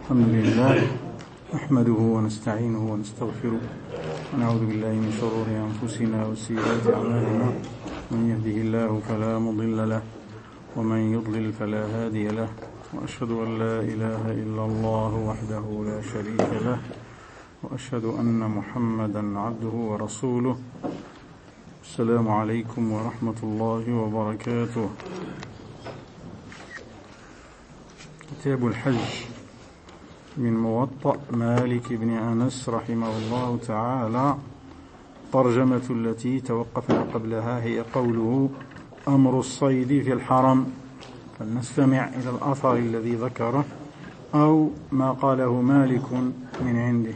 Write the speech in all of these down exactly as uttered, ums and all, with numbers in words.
الحمد لله نحمده ونستعينه ونستغفره ونعوذ بالله من شرور أنفسنا وسيئات أعمالنا من يهده الله فلا مضل له ومن يضلل فلا هادي له وأشهد أن لا إله إلا الله وحده لا شريك له وأشهد أن محمدا عبده ورسوله. السلام عليكم ورحمة الله وبركاته. كتاب الحج من موطأ مالك بن أنس رحمه الله تعالى. ترجمة التي توقفنا قبلها هي قوله أمر الصيد في الحرم، فلنستمع إلى الأثر الذي ذكره أو ما قاله مالك من عنده.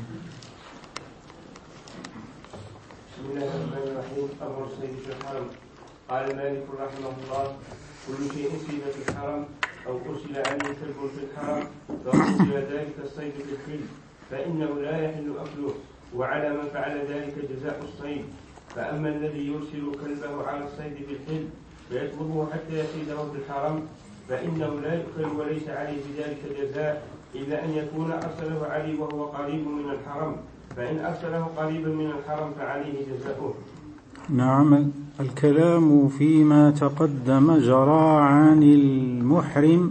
بسم الله الرحمن الرحيم. أمر الصيد في الحرم. قال مالك رحمه الله: كل شيء صيد في الحرم أو أرسل عليه كلب في الحرم فأرسل ذلك الصيد في الحل فإنه لا يحل أكله، وعلى من فعل ذلك جزاء الصيد. فأما الذي يرسل كلبه على الصيد في الحل فيطلبه حتى يصيده في الحرم فإنه لا يؤكل وليس عليه بذلك جزاء، إلا أن يكون أرسله عليه وهو قريب من الحرم، فإن أرسله قريبا من الحرم فعليه جزاؤه. نعم. الكلام فيما تقدم جرى عن المحرم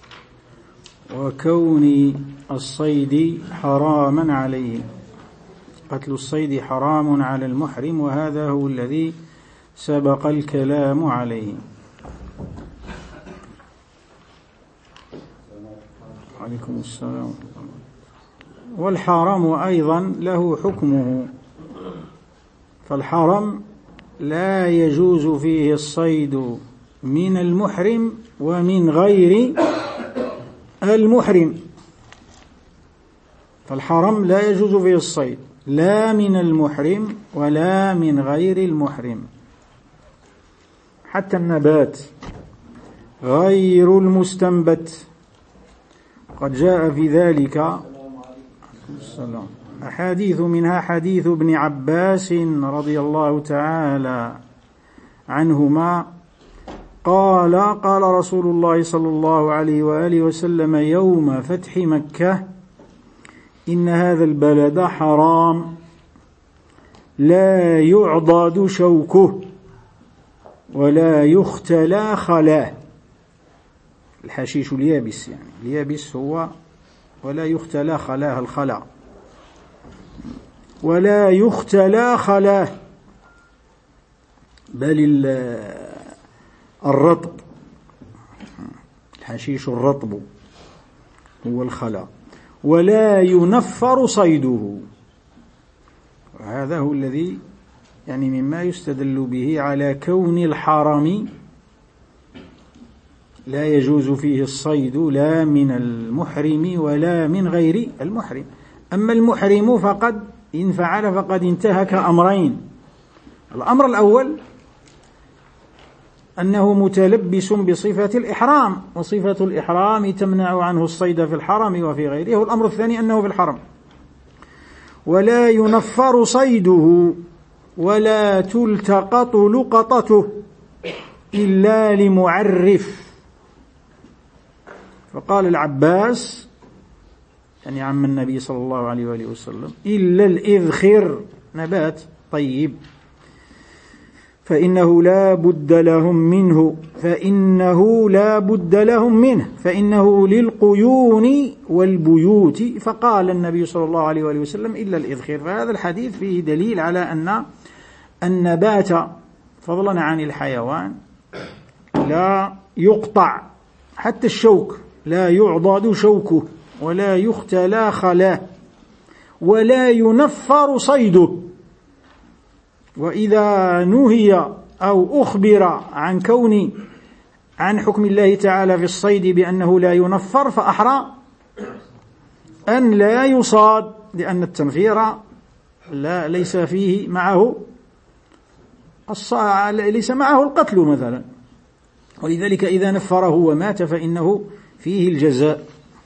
وكون الصيد حراما عليه. قتل الصيد حرام على المحرم، وهذا هو الذي سبق الكلام عليه. عليكم السلام. والحرم أيضا له حكمه، فالحرم لا يجوز فيه الصيد من المحرم ومن غير المحرم. فالحرم لا يجوز فيه الصيد لا من المحرم ولا من غير المحرم. حتى النبات غير المستنبت قد جاء في ذلك السلام أحاديث، منها حديث ابن عباس رضي الله تعالى عنهما قال: قال رسول الله صلى الله عليه وآله وسلم يوم فتح مكة: إن هذا البلد حرام لا يعضد شوكه ولا يختلى خلاه. الحشيش اليابس، يعني اليابس هو ولا يختلى خلاه، الخلا ولا يختلى خلاه، بل الرطب، الحشيش الرطب هو الخلا، ولا ينفر صيده. هذا هو الذي يعني مما يستدل به على كون الحرم لا يجوز فيه الصيد لا من المحرم ولا من غير المحرم. أما المحرم فقد إن فعل فقد انتهك أمرين. الأمر الأول أنه متلبس بصفة الإحرام، وصفة الإحرام تمنع عنه الصيد في الحرم وفي غيره. والأمر الثاني أنه في الحرم. ولا ينفر صيده ولا تلتقط لقطته إلا لمعرف. فقال العباس يعني عم النبي صلى الله عليه وآله وسلم: إلا الإذخر، نبات طيب، فإنه لا بد لهم منه فإنه لا بد لهم منه فإنه للقيون والبيوت. فقال النبي صلى الله عليه وآله وسلم: إلا الإذخر. فهذا الحديث فيه دليل على أن النبات فضلا عن الحيوان لا يقطع، حتى الشوك لا يعضد شوكه ولا يختلى خلاه ولا ينفر صيده. وإذا نهي أو أخبر عن كون عن حكم الله تعالى في الصيد بأنه لا ينفر فأحرى أن لا يصاد، لأن التنفير لا ليس فيه معه ليس معه القتل مثلا، ولذلك إذا نفره ومات فإنه فيه الجزاء.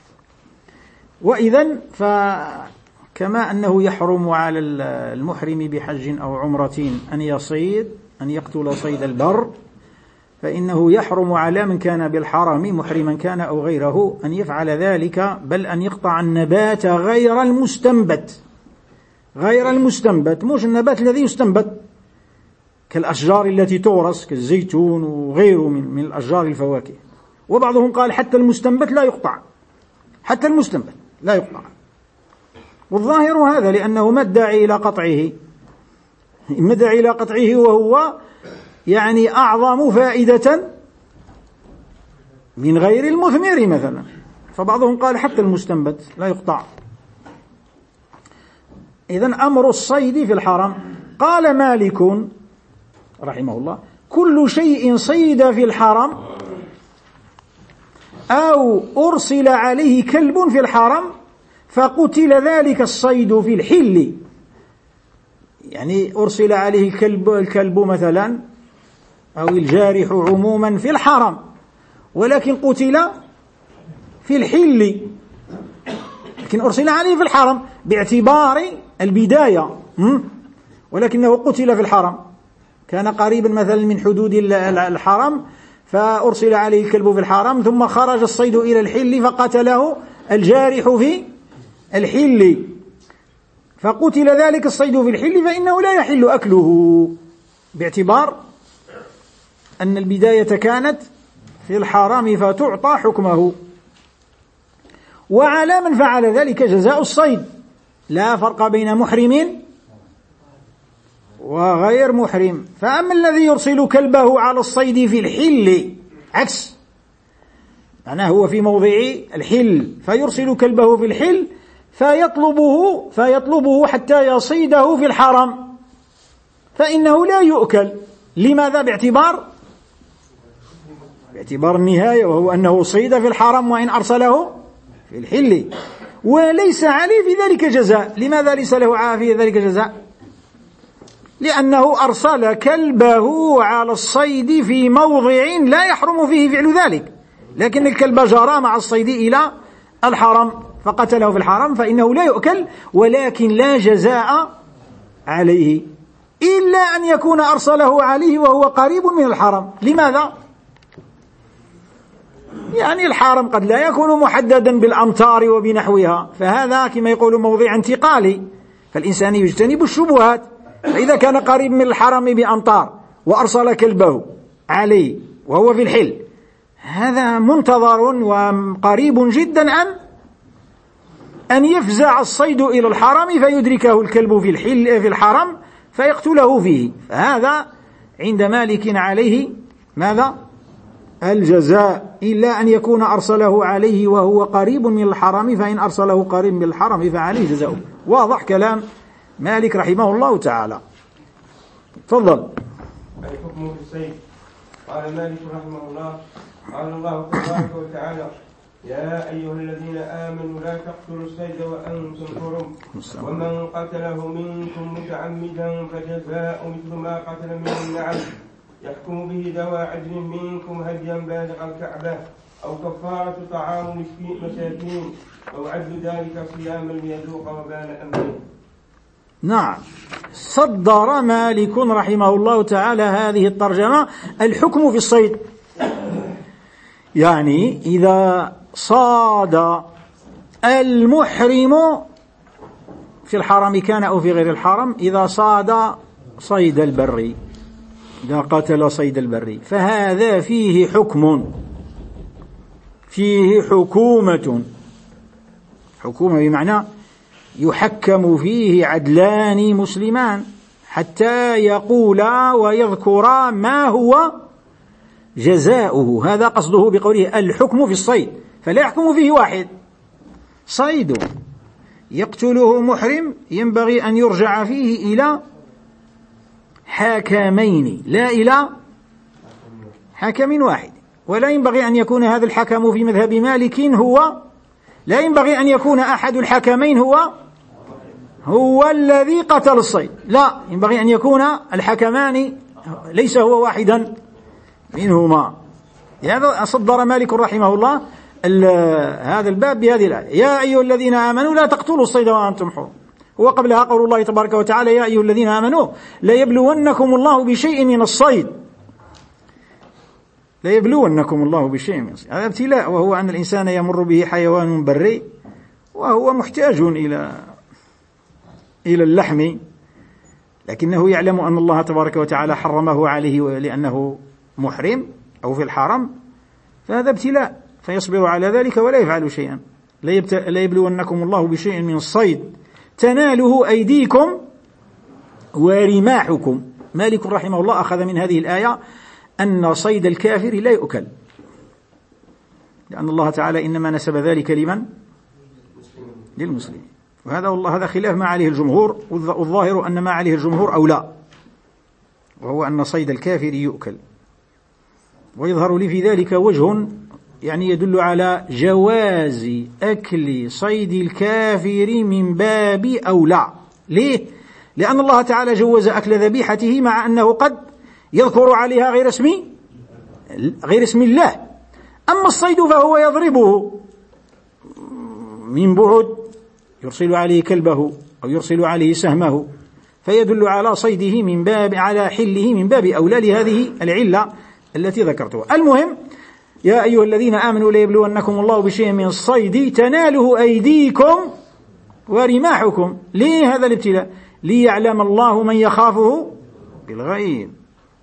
وإذن فكما أنه يحرم على المحرم بحج أو عمرة أن يصيد أن يقتل صيد البر، فإنه يحرم على من كان بالحرم محرما كان أو غيره أن يفعل ذلك، بل أن يقطع النبات غير المستنبت، غير المستنبت مش النبات الذي يستنبت كالأشجار التي تورث كالزيتون وغيره من, من الأشجار الفواكه. وبعضهم قال حتى المستنبت لا يقطع، حتى المستنبت لا يقطع. والظاهر هذا، لأنه ما الداعي إلى قطعه؟ ما الداعي إلى قطعه وهو يعني أعظم فائدة من غير المثمر مثلا. فبعضهم قال حتى المستنبت لا يقطع. إذن أمر الصيد في الحرم. قال مالك رحمه الله: كل شيء صيد في الحرم أو أرسل عليه كلب في الحرم فقتل ذلك الصيد في الحل. يعني أرسل عليه الكلب, الكلب مثلا أو الجارح عموما في الحرم، ولكن قتل في الحل، لكن أرسل عليه في الحرم باعتبار البداية، ولكنه قتل في الحرم، كان قريبا مثلا من حدود الحرم فأرسل عليه الكلب في الحرم، ثم خرج الصيد إلى الحل فقتله الجارح في الحل، فقتل ذلك الصيد في الحل، فإنه لا يحل أكله باعتبار أن البداية كانت في الحرم فتعطى حكمه. وعلى من فعل ذلك جزاء الصيد، لا فرق بين محرم وغير محرم. فأما الذي يرسل كلبه على الصيد في الحل عكس، معناه هو في موضع الحل فيرسل كلبه في الحل فيطلبه فيطلبه حتى يصيده في الحرم، فإنه لا يؤكل. لماذا؟ باعتبار باعتبار النهاية، وهو أنه صيد في الحرم وإن أرسله في الحل، وليس عليه في ذلك جزاء. لماذا ليس له في ذلك جزاء؟ لأنه أرسل كلبه على الصيد في موضع لا يحرم فيه فعل ذلك، لكن الكلب جرى مع الصيد إلى الحرم فقتله في الحرم، فإنه لا يؤكل، ولكن لا جزاء عليه إلا أن يكون أرسله عليه وهو قريب من الحرم. لماذا؟ يعني الحرم قد لا يكون محددا بالأمتار وبنحوها، فهذا كما يقول موضع انتقالي، فالإنسان يجتنب الشبهات. فإذا كان قريب من الحرم بأمتار وأرسل كلبه عليه وهو في الحل، هذا منتظر وقريب جدا أن أن يفزع الصيد إلى الحرم فيدركه الكلب في الحل في الحرم فيقتله فيه. فهذا عند مالك عليه ماذا؟ الجزاء، إلا أن يكون أرسله عليه وهو قريب من الحرم، فإن أرسله قريب من الحرم فعليه جزاء. واضح كلام مالك رحمه الله تعالى. تفضل. الحكم في الصيد. قال مالك رحمه الله: قال الله تبارك وتعالى: يا أيها الذين آمنوا لا تقتلوا الصيد وأنتم حرم، ومن قتله منكم متعمدا فجزاء مثل ما قتل من النعم يحكم به ذوى عدل منكم هديا بالغ الكعبة أو كفارة طعام مساكين أو عدل ذلك صياما ليذوق وبال أمره. نعم، صدر مالك رحمه الله تعالى هذه الترجمة: الحكم في الصيد. يعني إذا صاد المحرم في الحرم كان أو في غير الحرم، إذا صاد صيد البر، إذا قتل صيد البر، فهذا فيه حكم، فيه حكومة، حكومة بمعنى يحكم فيه عدلان مسلمان حتى يقولا ويذكرا ما هو جزاؤه. هذا قصده بقوله الحكم في الصيد، فلا يحكم فيه واحد. صيد يقتله محرم ينبغي أن يرجع فيه إلى حاكمين لا إلى حاكم واحد، ولا ينبغي أن يكون هذا الحكم في مذهب مالك هو لا ينبغي أن يكون أحد الحكمين هو هو الذي قتل الصيد، لا، ينبغي أن يكون الحكمان ليس هو واحدا منهما. هذا صدر مالك رحمه الله هذا الباب بهذه الآية: يا أيها الذين آمنوا لا تقتلوا الصيد وأنتم حرم. وقبلها قول الله تبارك وتعالى: يا أيها الذين آمنوا لا يبلونكم الله بشيء من الصيد لا يبلونكم الله بشيء من الصيد. هذا ابتلاء، وهو أن الإنسان يمر به حيوان بري وهو محتاج إلى إلى اللحم، لكنه يعلم أن الله تبارك وتعالى حرمه عليه لأنه محرم أو في الحرم، فهذا ابتلاء، فيصبر على ذلك ولا يفعل شيئا. لا يبلونكم الله بشيء من الصيد تناله أيديكم ورماحكم. مالك رحمه الله أخذ من هذه الآية أن صيد الكافر لا يؤكل، لأن الله تعالى إنما نسب ذلك لمن؟ للمسلمين. وهذا والله هذا خلاف ما عليه الجمهور، والظاهر أن ما عليه الجمهور أو لا، وهو أن صيد الكافر يؤكل. ويظهر لي في ذلك وجه يعني يدل على جواز أكل صيد الكافر من باب أولى. ليه؟ لأن الله تعالى جوز أكل ذبيحته مع أنه قد يذكر عليها غير اسم غير اسم الله. أما الصيد فهو يضربه من بعد، يرسل عليه كلبه أو يرسل عليه سهمه، فيدل على صيده من باب على حله من باب أولى لهذه العلة التي ذكرتها. المهم، يا أيها الذين آمنوا ليبلونكم الله بشيء من الصيد تناله أيديكم ورماحكم. ليه هذا الابتلاء؟ ليعلم الله من يخافه بالغيب،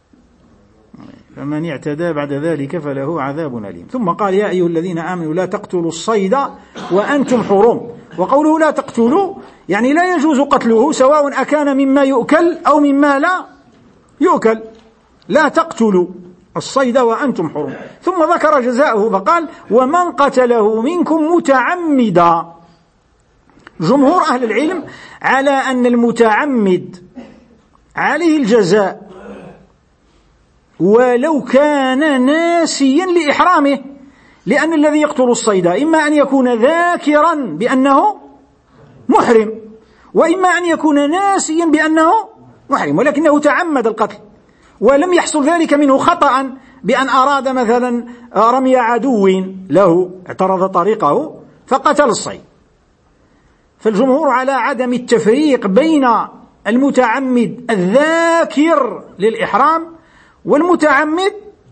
فمن اعتدى بعد ذلك فله عذاب أليم. ثم قال يا أيها الذين آمنوا لا تقتلوا الصيد وأنتم حرم. وقوله لا تقتلوا يعني لا يجوز قتله، سواء أكان مما يؤكل أو مما لا يؤكل. لا تقتلوا الصيد وأنتم حرم. ثم ذكر جزاؤه فقال ومن قتله منكم متعمدا. جمهور أهل العلم على أن المتعمد عليه الجزاء ولو كان ناسيا لإحرامه، لأن الذي يقتل الصيد إما أن يكون ذاكرا بأنه محرم، وإما أن يكون ناسيا بأنه محرم، ولكنه تعمد القتل ولم يحصل ذلك منه خطأ بأن أراد مثلا رمي عدو له اعترض طريقه فقتل الصيد. فالجمهور على عدم التفريق بين المتعمد الذاكر للإحرام والمتعمد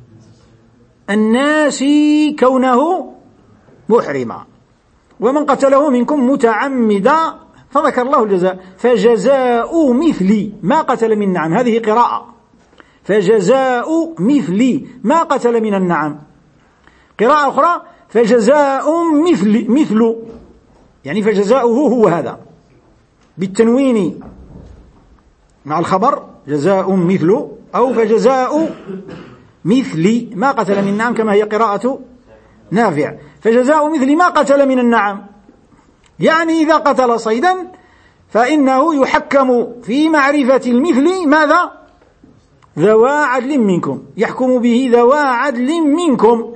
الناسي كونه محرما. ومن قتله منكم متعمدا فذكر الله الجزاء فجزاء مثل ما قتل من نعم. هذه قراءة فجزاء مثل ما قتل من النعم. قراءة أخرى فجزاء مثل مثل يعني فجزاؤه هو هذا بالتنوين مع الخبر جزاء مثل، أو فجزاء مثل ما قتل من النعم كما هي قراءة نافع. فجزاء مثل ما قتل من النعم يعني إذا قتل صيدا فإنه يحكم في معرفة المثل ماذا؟ ذوى عدل منكم، يحكم به ذوى عدل منكم،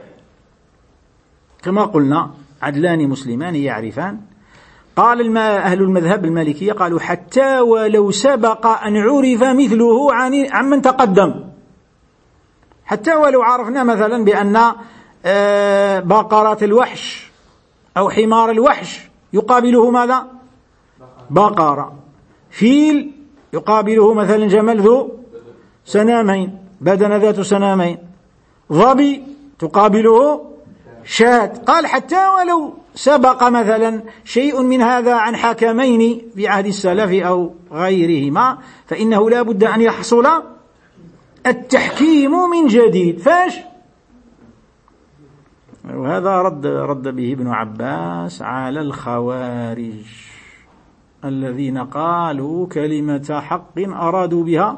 كما قلنا عدلان مسلمان يعرفان. قال أهل المذهب المالكية قالوا حتى ولو سبق أن عرف مثله عن عمن تقدم، حتى ولو عرفنا مثلا بأن بقرات الوحش أو حمار الوحش يقابله ماذا؟ بقرة. فيل يقابله مثلا جمل ذو سنامين بدن ذات سنامين. ظبي تقابله شاة. قال حتى ولو سبق مثلا شيء من هذا عن حكمين في عهد السلف أو غيرهما فإنه لا بد أن يحصل التحكيم من جديد. فاش؟ وهذا رد رد به ابن عباس على الخوارج الذين قالوا كلمة حق أرادوا بها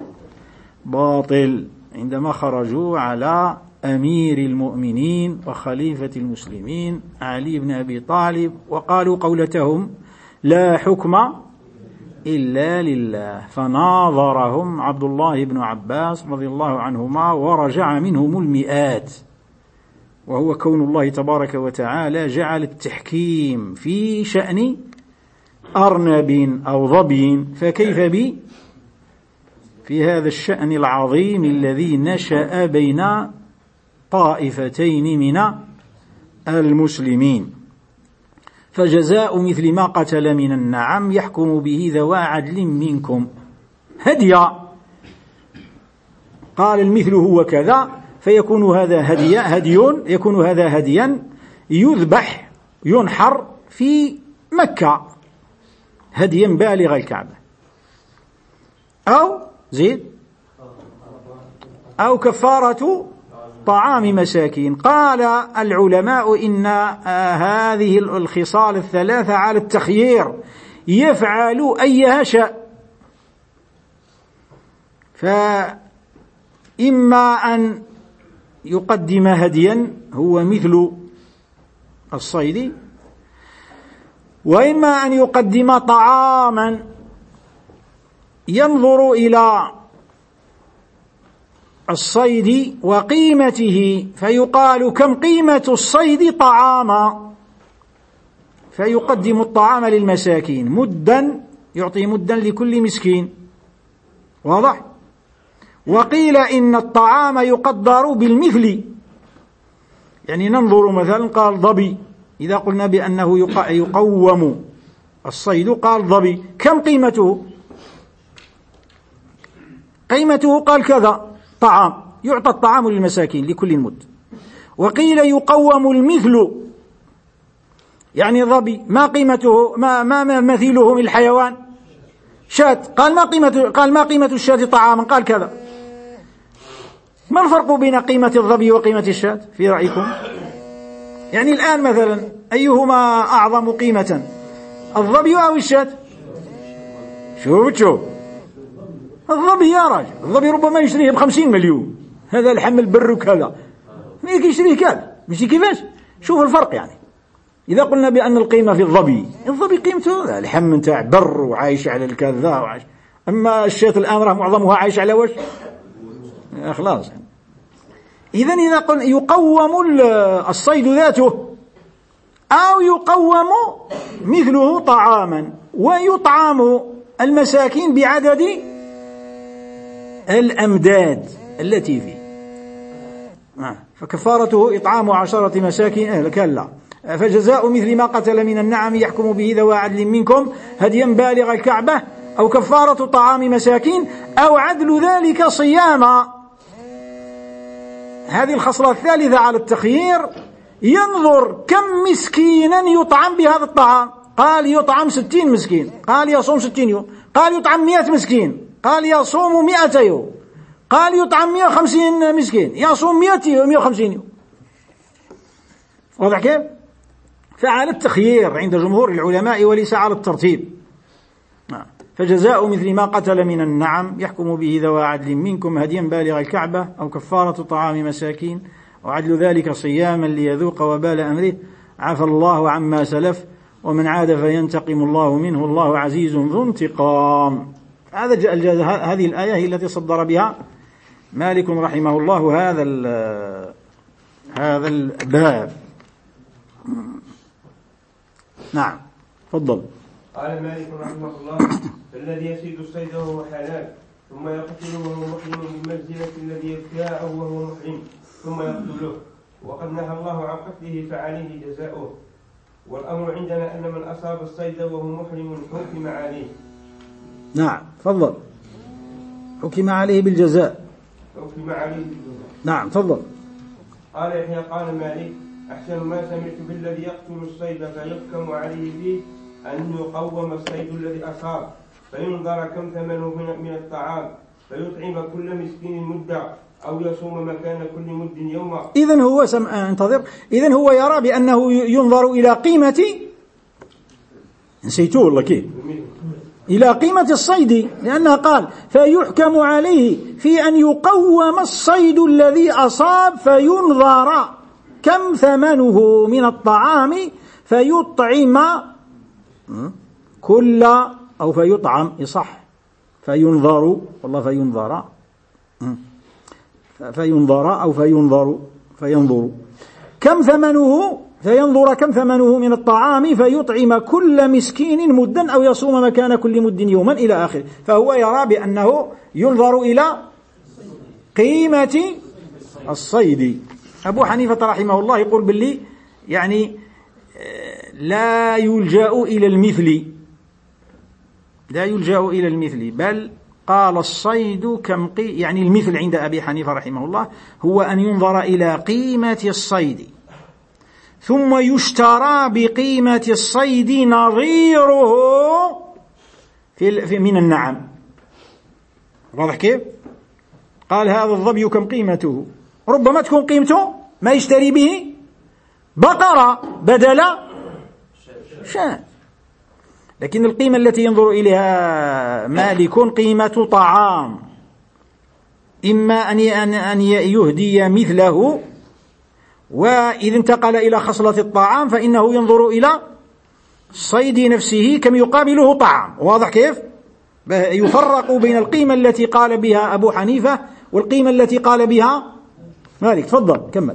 باطل عندما خرجوا على أمير المؤمنين وخليفة المسلمين علي بن أبي طالب وقالوا قولتهم لا حكم إلا لله. فناظرهم عبد الله بن عباس رضي الله عنهما ورجع منهم المئات، وهو كون الله تبارك وتعالى جعل التحكيم في شأن أرنب أو ظبي، فكيف بي في هذا الشأن العظيم الذي نشأ بين طائفتين من المسلمين. فجزاء مثل ما قتل من النعم يحكم به ذوى عدل منكم هديا. قال المثل هو كذا فيكون هذا هديا هدي يكون هذا هديا يذبح ينحر في مكة هديا بالغ الكعبة، أو زيد أو كفارة طعام مساكين. قال العلماء إن هذه الخصال الثلاثة على التخيير، يفعل أيها شاء، فإما أن يقدم هديا هو مثل الصيد، وإما أن يقدم طعاما ينظر إلى الصيد وقيمته فيقال كم قيمة الصيد طعاما، فيقدم الطعام للمساكين مدا، يعطي مدا لكل مسكين، واضح؟ وقيل إن الطعام يقدر بالمثل، يعني ننظر مثلا قال ضبي، إذا قلنا بأنه يقوم الصيد قال ضبي كم قيمته؟ قيمته قال كذا طعام، يعطى الطعام للمساكين لكل مد. وقيل يقوم المثل، يعني ضبي ما قيمته ما ما مثيله من الحيوان؟ شاة، قال ما قيمة قال ما قيمة الشاة طعاما؟ قال كذا. ما الفرق بين قيمة الظبي وقيمة الشاة في رأيكم؟ يعني الآن مثلا أيهما أعظم قيمة، الظبي أو الشاة؟ شوف شوف الظبي يا راجل، الظبي ربما يشتريه بخمسين مليون، هذا الحمل بر وكذا ميك يشتريه كذا، مش كيفاش؟ شوف الفرق. يعني إذا قلنا بأن القيمة في الظبي، الظبي قيمته الحم نتاع بر وعايش على الكذا وعايش، أما الشاة الآن راه معظمها عايش على وش؟ خلاص. إذن إذا قلنا يقوم الصيد ذاته أو يقوم مثله طعاما ويطعم المساكين بعدد الأمداد التي فيه، فكفارته إطعام عشرة مساكين أهل كلا، فجزاء مثل ما قتل من النعم يحكم به ذوى عدل منكم هديا بالغ الكعبة، أو كفارة طعام مساكين، أو عدل ذلك صياما. هذه الخصلة الثالثة على التخيير، ينظر كم مسكينا يطعم بهذا الطعام، قال يطعم ستين مسكين، قال يصوم ستين يوم، قال يطعم مئة مسكين، قال يصوم مئة يوم، قال يطعم مئة وخمسين مسكين، يصوم مئة يوم مئة وخمسين يوم. واضح كيف؟ فعلى التخيير عند جمهور العلماء وليس على الترتيب. فجزاء مثل ما قتل من النعم يحكم به ذوى عدل منكم هديا بالغ الكعبة، أو كفارة طعام مساكين، وعدل ذلك صياما ليذوق وبال أمره، عفى الله عما سلف ومن عاد فينتقم الله منه والله عزيز ذو انتقام. هذا هذه الآية هي التي صدر بها مالك رحمه الله هذا هذا الباب. نعم تفضل. قال مالك رحمه الله: فالذي يصيد الصيد وهو حلال ثم يقتله وهو محرم بمنزلة الذي يبتاعه وهو محرم ثم يقتله، وقد نهى الله عن قتله فعليه جزاؤه. والأمر عندنا أن من أصاب الصيد وهو محرم حكم عليه. نعم تفضل. حكم عليه بالجزاء. حكم عليه بالجزاء. نعم تفضل. قال يحيى قال مالك: أحسن ما سمعت بالذي يقتل الصيد فيحكم عليه فيه أن يقوم الصيد الذي أصاب، فينظر كم ثمنه من الطعام، فيطعم كل مسكين مدة، أو يصوم مكان كل مد يوما. إذن هو سم... انتظر إذن هو يرى بأنه ينظر إلى قيمة، نسيتوه والله كيف، إلى قيمة الصيد، لأنها قال فيحكم عليه في أن يقوم الصيد الذي أصاب، فينظر كم ثمنه من الطعام، فيطعم كل أو فيطعم يصح فينظر والله فينظر فينظر أو فينظر فينظر كم ثمنه، فينظر كم ثمنه من الطعام، فيطعم كل مسكين مدا، أو يصوم مكان كل مد يوما إلى آخره. فهو يرى بأنه ينظر إلى قيمة الصيد. أبو حنيفة رحمه الله يقول باللي يعني لا يلجأ إلى المثل، لا يلجأ إلى المثل، بل قال الصيد كم قي يعني المثل عند أبي حنيفة رحمه الله هو أن ينظر إلى قيمة الصيد ثم يشترى بقيمة الصيد نظيره في من النعم. واضح كيف؟ قال هذا الظبي كم قيمته، ربما تكون قيمته ما يشتري به بقرة بدل شاة، لكن القيمة التي ينظر إليها مالك قيمة طعام، إما أن يهدي مثله، وإذا انتقل إلى خصلة الطعام فإنه ينظر إلى الصيد نفسه كم يقابله طعام. واضح كيف؟ يفرق بين القيمة التي قال بها أبو حنيفة والقيمة التي قال بها مالك. تفضل كمل.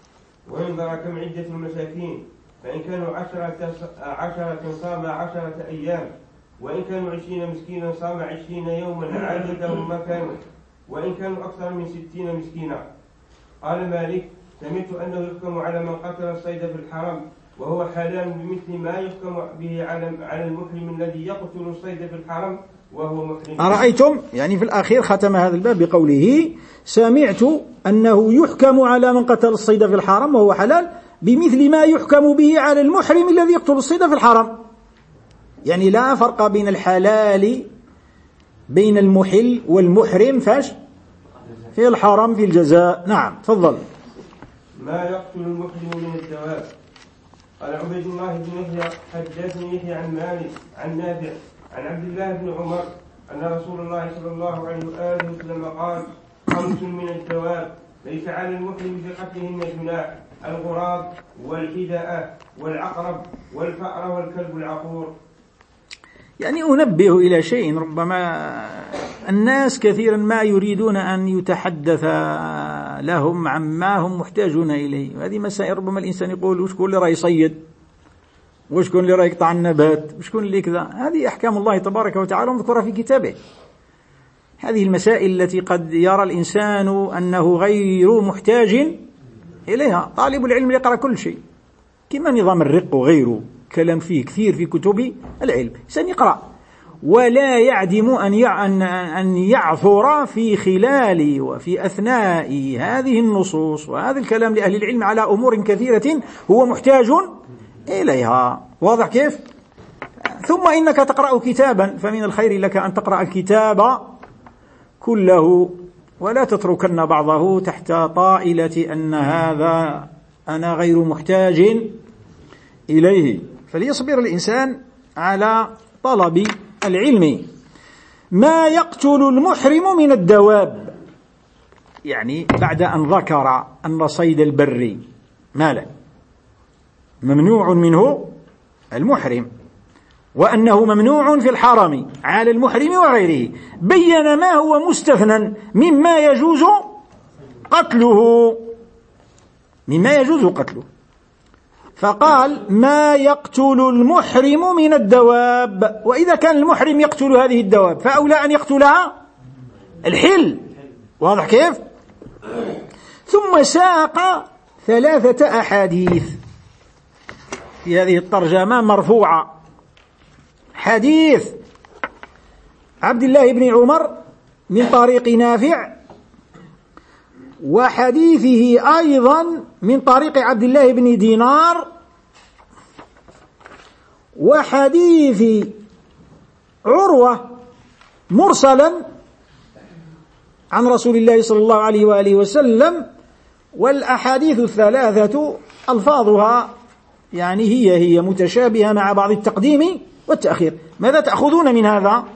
وينظر كم عدة المساكين، فإن كانوا عشرة عشرة صام عشرة أيام، وإن كانوا عشرين مسكينا صام عشرين يوما عددهم ما كانوا، وإن كانوا أكثر من ستين مسكينا. قال مالك سمعت أنه يحكم على من قتل الصيد في الحرم وهو حلال بمثل ما يحكم به على المحرم الذي يقتل الصيد في الحرم وهو محرم. أرأيتم؟ يعني في الأخير ختم هذا الباب بقوله سمعت أنه يحكم على من قتل الصيد في الحرم وهو حلال بمثل ما يحكم به على المحرم الذي يقتل الصيد في الحرم. يعني لا فرق بين الحلال بين المحل والمحرم فاش في الحرم في الجزاء. نعم تفضل. ما يقتل المحرم من الدواب. قال عبيد الله بن يحيى حدثني يحيى عن مالك عن نافع عن عبد الله بن عمر أن رسول الله صلى الله عليه وآله وسلم قال خمس من الدواب ليس على المحرم بقتلهن جناح: الغراب والحداء والعقرب والفأر والكلب العقور. يعني أنبه إلى شيء، ربما الناس كثيرا ما يريدون أن يتحدث لهم عما هم محتاجون إليه، وهذه مسائل ربما الإنسان يقول وشكون اللي راه يصيد، وشكون اللي راه يقطع النبات، وشكون اللي كذا. هذه أحكام الله تبارك وتعالى مذكورة في كتابه. هذه المسائل التي قد يرى الإنسان أنه غير محتاج إليها. طالب العلم يقرأ كل شيء، كما نظام الرق وغيره كلام فيه كثير في كتب العلم، إنسان يقرأ ولا يعدم أن أن يعثر في خلال وفي أثناء هذه النصوص وهذا الكلام لأهل العلم على أمور كثيرة هو محتاج إليها. واضح كيف؟ ثم إنك تقرأ كتابا فمن الخير لك أن تقرأ الكتاب كله ولا تتركن بعضه تحت طائلة أن هذا أنا غير محتاج إليه. فليصبر الإنسان على طلب العلم. ما يقتل المحرم من الدواب، يعني بعد أن ذكر أن صيد البر مالا ممنوع منه المحرم وأنه ممنوع في الحرم على المحرم وغيره، بين ما هو مستثنى مما يجوز قتله مما يجوز قتله فقال ما يقتل المحرم من الدواب. وإذا كان المحرم يقتل هذه الدواب فأولى أن يقتلها الحل. واضح كيف؟ ثم ساق ثلاثة أحاديث في هذه الترجمة مرفوعة. حديث عبد الله بن عمر من طريق نافع، وحديثه أيضا من طريق عبد الله بن دينار، وحديث عروة مرسلا عن رسول الله صلى الله عليه وآله وسلم. والأحاديث الثلاثة ألفاظها يعني هي هي متشابهة مع بعض التقديم والتأخير. ماذا تأخذون من هذا؟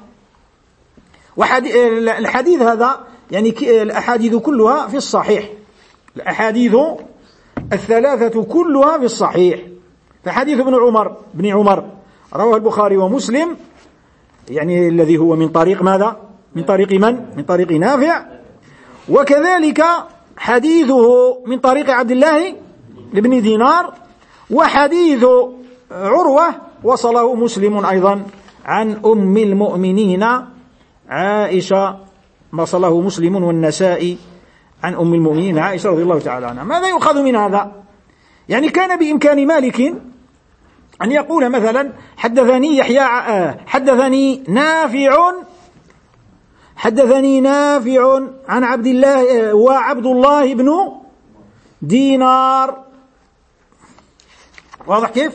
الحديث هذا يعني الأحاديث كلها في الصحيح، الأحاديث الثلاثة كلها في الصحيح. فحديث ابن عمر بن عمر رواه البخاري ومسلم، يعني الذي هو من طريق ماذا؟ من طريق من؟ من طريق نافع. وكذلك حديثه من طريق عبد الله بن دينار، وحديث عروة وصله مسلم أيضا عن أم المؤمنين عائشة، وصله مسلم والنسائي عن أم المؤمنين عائشة رضي الله تعالى عنها. ماذا يؤخذ من هذا؟ يعني كان بإمكان مالك أن يقول مثلا حدثني يحيى حدثني نافع حدثني نافع عن عبد الله وعبد الله بن دينار. واضح كيف؟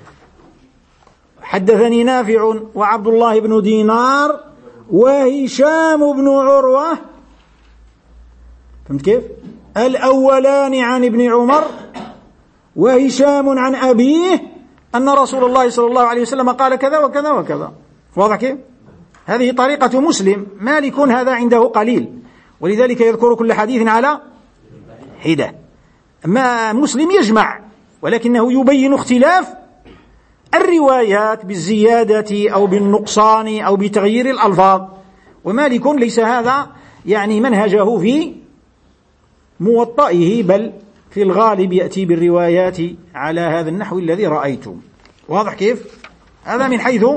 حدثني نافع وعبد الله بن دينار وهشام بن عروة. فهمت كيف؟ الأولان عن ابن عمر وهشام عن أبيه أن رسول الله صلى الله عليه وسلم قال كذا وكذا وكذا. واضح كيف؟ هذه طريقة مسلم. مالك هذا عنده قليل، ولذلك يذكر كل حديث على حدة. أما مسلم يجمع، ولكنه يبين اختلاف الروايات بالزيادة أو بالنقصان أو بتغيير الألفاظ. ومالك ليس هذا يعني منهجه في موطئه، بل في الغالب يأتي بالروايات على هذا النحو الذي رأيتم. واضح كيف؟ هذا من حيث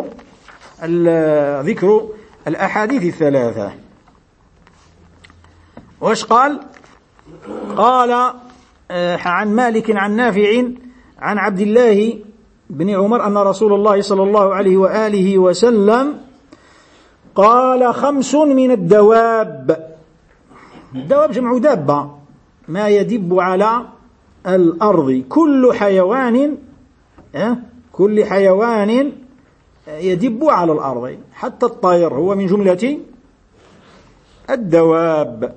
ذكر الأحاديث الثلاثة. وش قال؟ قال عن مالك عن نافع عن عبد الله بن عمر أن رسول الله صلى الله عليه وآله وسلم قال خمس من الدواب. الدواب جمع دابة، ما يدب على الأرض، كل حيوان كل حيوان يدب على الأرض، حتى الطير هو من جملة الدواب.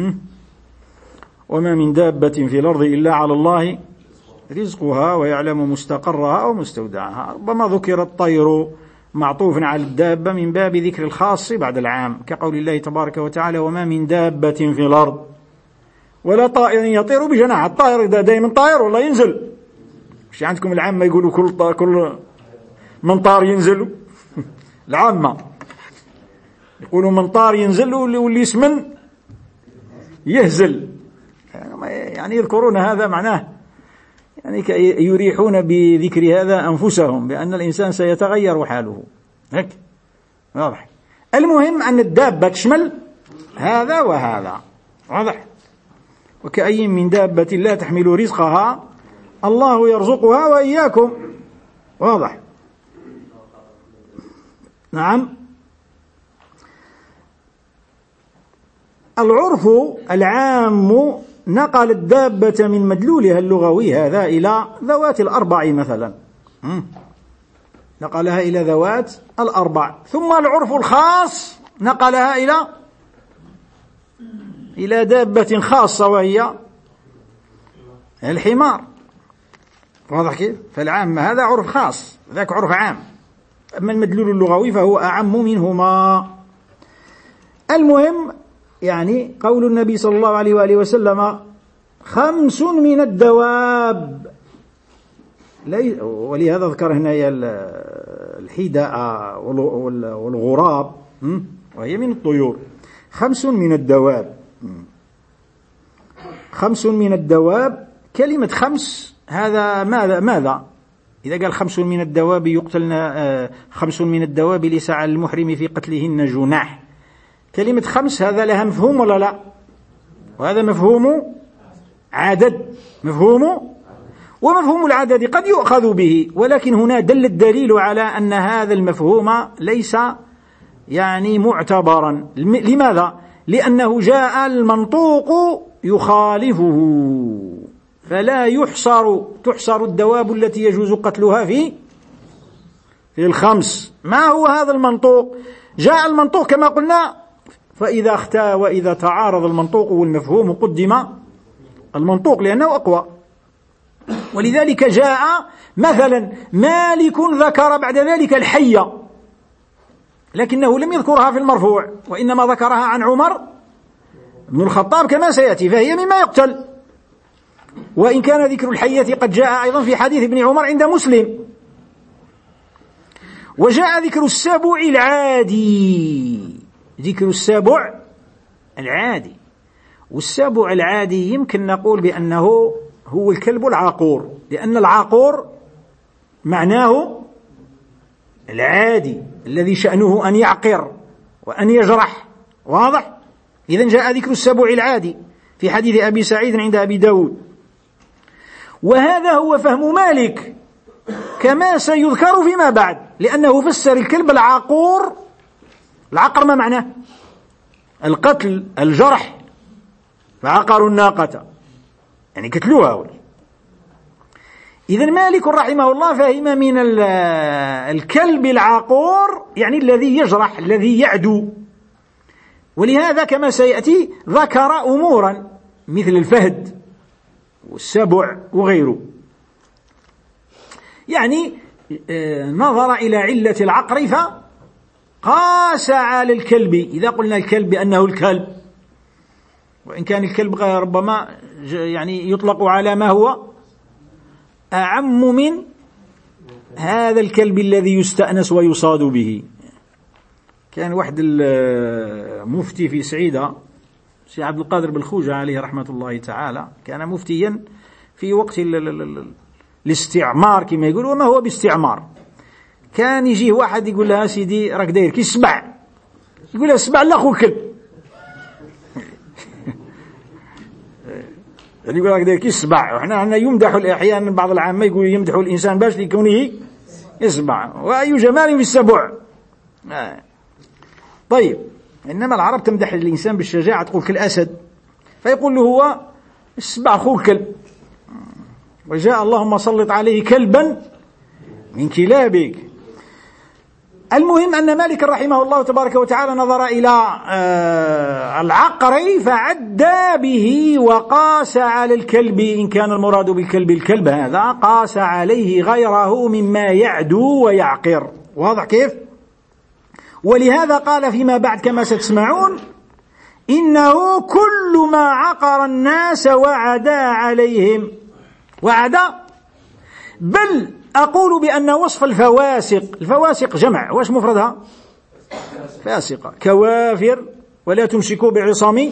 وما من دابة في الأرض إلا على الله رزقها ويعلم مستقرها ومستودعها. ربما ذكر الطير معطوف على الدابة من باب ذكر الخاص بعد العام، كقول الله تبارك وتعالى وما من دابة في الأرض ولا طائر يطير بجناح. الطائر إذا دائما طائر والله ينزل. مش عندكم العامة يقولوا كل كل من طار ينزل؟ العامة يقولوا من طار ينزل واللي يسمن يهزل. يعني يذكرون هذا معناه يعني يريحون بذكر هذا أنفسهم بأن الإنسان سيتغير حاله. هيك واضح. المهم أن الدابة تشمل هذا وهذا. واضح. وكأي من دابة لا تحمل رزقها الله يرزقها وإياكم. واضح. نعم. العرف العام نقل الدابة من مدلولها اللغوي هذا إلى ذوات الأربع مثلا، نقلها إلى ذوات الأربع. ثم العرف الخاص نقلها إلى إلى دابة خاصة وهي الحمار. واضح كيف؟ فالعام هذا عرف خاص، ذاك عرف عام. أما المدلول اللغوي فهو أعم منهما. المهم يعني قول النبي صلى الله عليه وآله وسلم خمس من الدواب، ولهذا ذكر هنا الحيداء والغراب وهي من الطيور. خمس من الدواب، خمس من الدواب. كلمة خمس هذا ماذا ماذا إذا قال خمس من الدواب يقتلن، خمس من الدواب ليس على المحرم في قتلهن جناح. كلمة خمس هذا لها مفهوم ولا لا؟ وهذا مفهوم عدد، مفهوم ومفهوم العدد قد يؤخذ به، ولكن هنا دل الدليل على أن هذا المفهوم ليس يعني معتبرا. لماذا؟ لأنه جاء المنطوق يخالفه، فلا يحصر تحصر الدواب التي يجوز قتلها في في الخمس. ما هو هذا المنطوق؟ جاء المنطوق كما قلنا، فإذا اختى وإذا تعارض المنطوق والمفهوم قدم المنطوق لأنه أقوى. ولذلك جاء مثلا مالك ذكر بعد ذلك الحية، لكنه لم يذكرها في المرفوع، وإنما ذكرها عن عمر بن الخطاب كما سيأتي، فهي مما يقتل. وإن كان ذكر الحية قد جاء أيضا في حديث ابن عمر عند مسلم. وجاء ذكر السبع العادي، ذكر السبع العادي. والسبع العادي يمكن نقول بأنه هو الكلب العاقور، لأن العاقور معناه العادي الذي شأنه أن يعقر وأن يجرح. واضح؟ إذن جاء ذكر السبع العادي في حديث أبي سعيد عند أبي داود. وهذا هو فهم مالك كما سيذكر فيما بعد، لأنه فسر الكلب العاقور. العقر ما معناه؟ القتل الجرح، فعقروا الناقة يعني قتلوها. إذن مالك رحمه الله فهم من الكلب العاقور يعني الذي يجرح الذي يعدو، ولهذا كما سيأتي ذكر أمورا مثل الفهد والسبع وغيره. يعني نظر إلى علة العقر فقاس على الكلب. إذا قلنا الكلب بأنه الكلب، وإن كان الكلب ربما يعني يطلق على ما هو أعم من هذا الكلب الذي يستأنس ويصاد به. كان واحد المفتي في سعيدة، سي عبد القادر بالخوجة عليه رحمة الله تعالى، كان مفتيا في وقت الاستعمار كما يقول. وما هو باستعمار؟ كان يجيه واحد يقول لها سيدي راك داير كي السبع، يقول لها السبع لا خو الكلب. يعني يقول راك داير كي السبع. وحنا عندنا يمدح احيانا بعض العامة يقول يمدحوا الإنسان باش لكونه يسبع، وأي جمال في السبع. آه. طيب، إنما العرب تمدح الإنسان بالشجاعة، تقول كالأسد، فيقول له هو السبع خو الكلب. وجاء اللهم سلط عليه كلبا من كلابك. المهم أن مالك رحمه الله تبارك وتعالى نظر إلى العقر فعدى به وقاس على الكلب، إن كان المراد بالكلب الكلب هذا، قاس عليه غيره مما يعدو ويعقر. واضح كيف؟ ولهذا قال فيما بعد كما ستسمعون: إنه كل ما عقر الناس وعدا عليهم. وعدا، بل أقول بأن وصف الفواسق، الفواسق جمع، واش مفردها؟ فاسقة. كوافر، ولا تمسكوا بعصام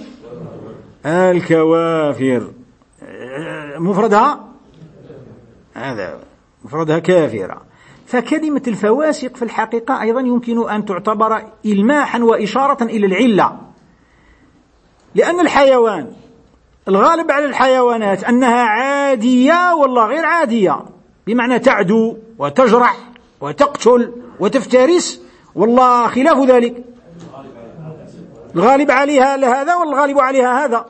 الكوافر، مفردها هذا مفردها كافرة. فكلمة الفواسق في الحقيقة أيضا يمكن أن تعتبر إلماحا وإشارة إلى العلة، لأن الحيوان الغالب على الحيوانات أنها عادية والله غير عادية، بمعنى تعدو وتجرح وتقتل وتفترس، والله خلاف ذلك. الغالب عليها هذا والغالب عليها هذا.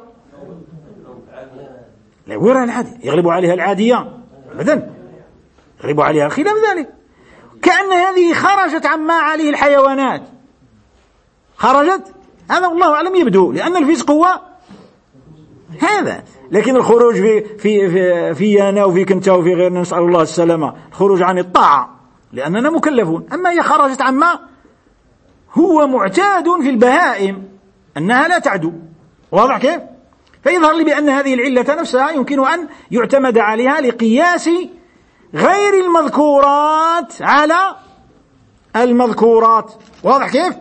لا، وين العادي؟ يغلب عليها العادية أبدا، يغلب عليها خلاف ذلك. كأن هذه خرجت عما عليه الحيوانات، خرجت، هذا والله أعلم يبدو، لأن الفسق هو هذا. لكن الخروج في في في فينا وفي كنتا وفي غيرنا نسأل الله السلامة، الخروج عن الطاعة لأننا مكلفون. أما هي خرجت عما هو معتاد في البهائم أنها لا تعدو. واضح كيف؟ فيظهر لي بأن هذه العلة نفسها يمكن أن يعتمد عليها لقياس غير المذكورات على المذكورات. واضح كيف؟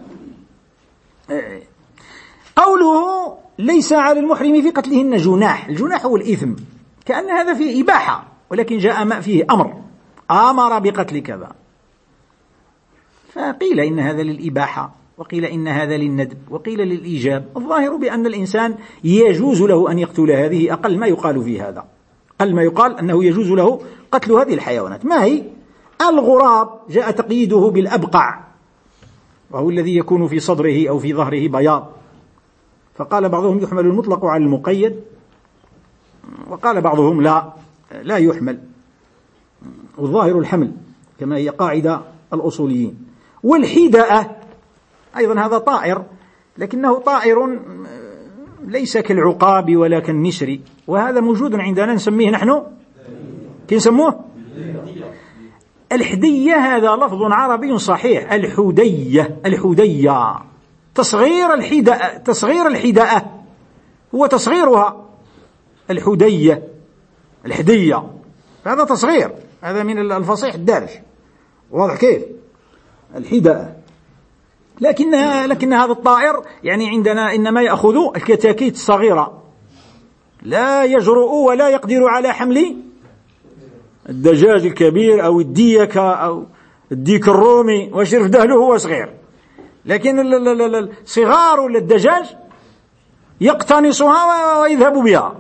قوله ليس على المحرم في قتلهن جناح، الجناح هو الإثم، كأن هذا فيه إباحة، ولكن جاء ما فيه أمر، آمر بقتل كذا، فقيل إن هذا للإباحة، وقيل إن هذا للندب، وقيل للإيجاب. الظاهر بأن الإنسان يجوز له أن يقتل هذه، أقل ما يقال في هذا، أقل ما يقال أنه يجوز له قتل هذه الحيوانات. ما هي؟ الغراب جاء تقييده بالأبقع، وهو الذي يكون في صدره أو في ظهره بياض، فقال بعضهم يحمل المطلق على المقيد، وقال بعضهم لا لا يحمل، والظاهر الحمل كما هي قاعدة الأصوليين. والحداءة أيضا هذا طائر، لكنه طائر ليس كالعقاب ولا كالنسر، وهذا موجود عندنا نسميه نحن كي نسموه الحدية. هذا لفظ عربي صحيح، الحدية، الحدية تصغير الحداء، تصغير الحداء هو تصغيرها، الحدية، الحدية هذا تصغير، هذا من الفصيح الدارج. واضح كيف؟ الحداء. لكنها لكن هذا الطائر يعني عندنا إنما يأخذ الكتاكيت الصغيرة، لا يجرؤ ولا يقدر على حمل الدجاج الكبير أو الديك أو الديك الرومي، وشرف دهله هو صغير. لكن الصغار الدجاج يقتنصها ويذهب بها.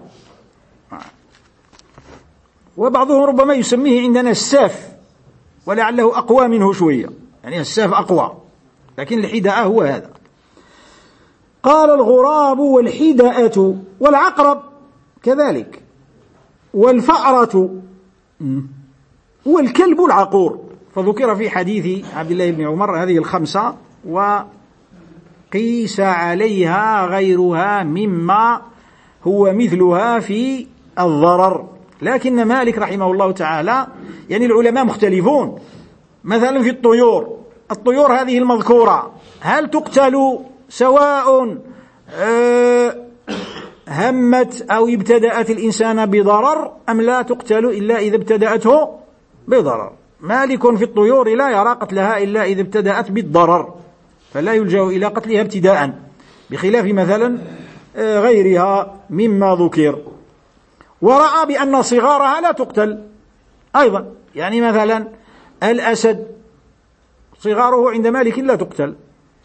وبعضهم ربما يسميه عندنا الساف، ولعله أقوى منه شوية، يعني الساف أقوى، لكن الحداء هو هذا. قال الغراب والحدأة والعقرب كذلك والفأرة والكلب العقور، فذكر في حديث عبد الله بن عمر هذه الخمسة، وقيس عليها غيرها مما هو مثلها في الضرر. لكن مالك رحمه الله تعالى يعني العلماء مختلفون، مثلا في الطيور، الطيور هذه المذكورة هل تقتل سواء همت أو ابتدأت الإنسان بضرر أم لا تقتل إلا إذا ابتدأته بضرر؟ مالك في الطيور لا يرى قتلها إلا إذا ابتدأت بالضرر، فلا يلجأ إلى قتلها ابتداء، بخلاف مثلا غيرها مما ذكر. ورأى بأن صغارها لا تقتل أيضا، يعني مثلا الأسد صغاره عند مالك لا تقتل،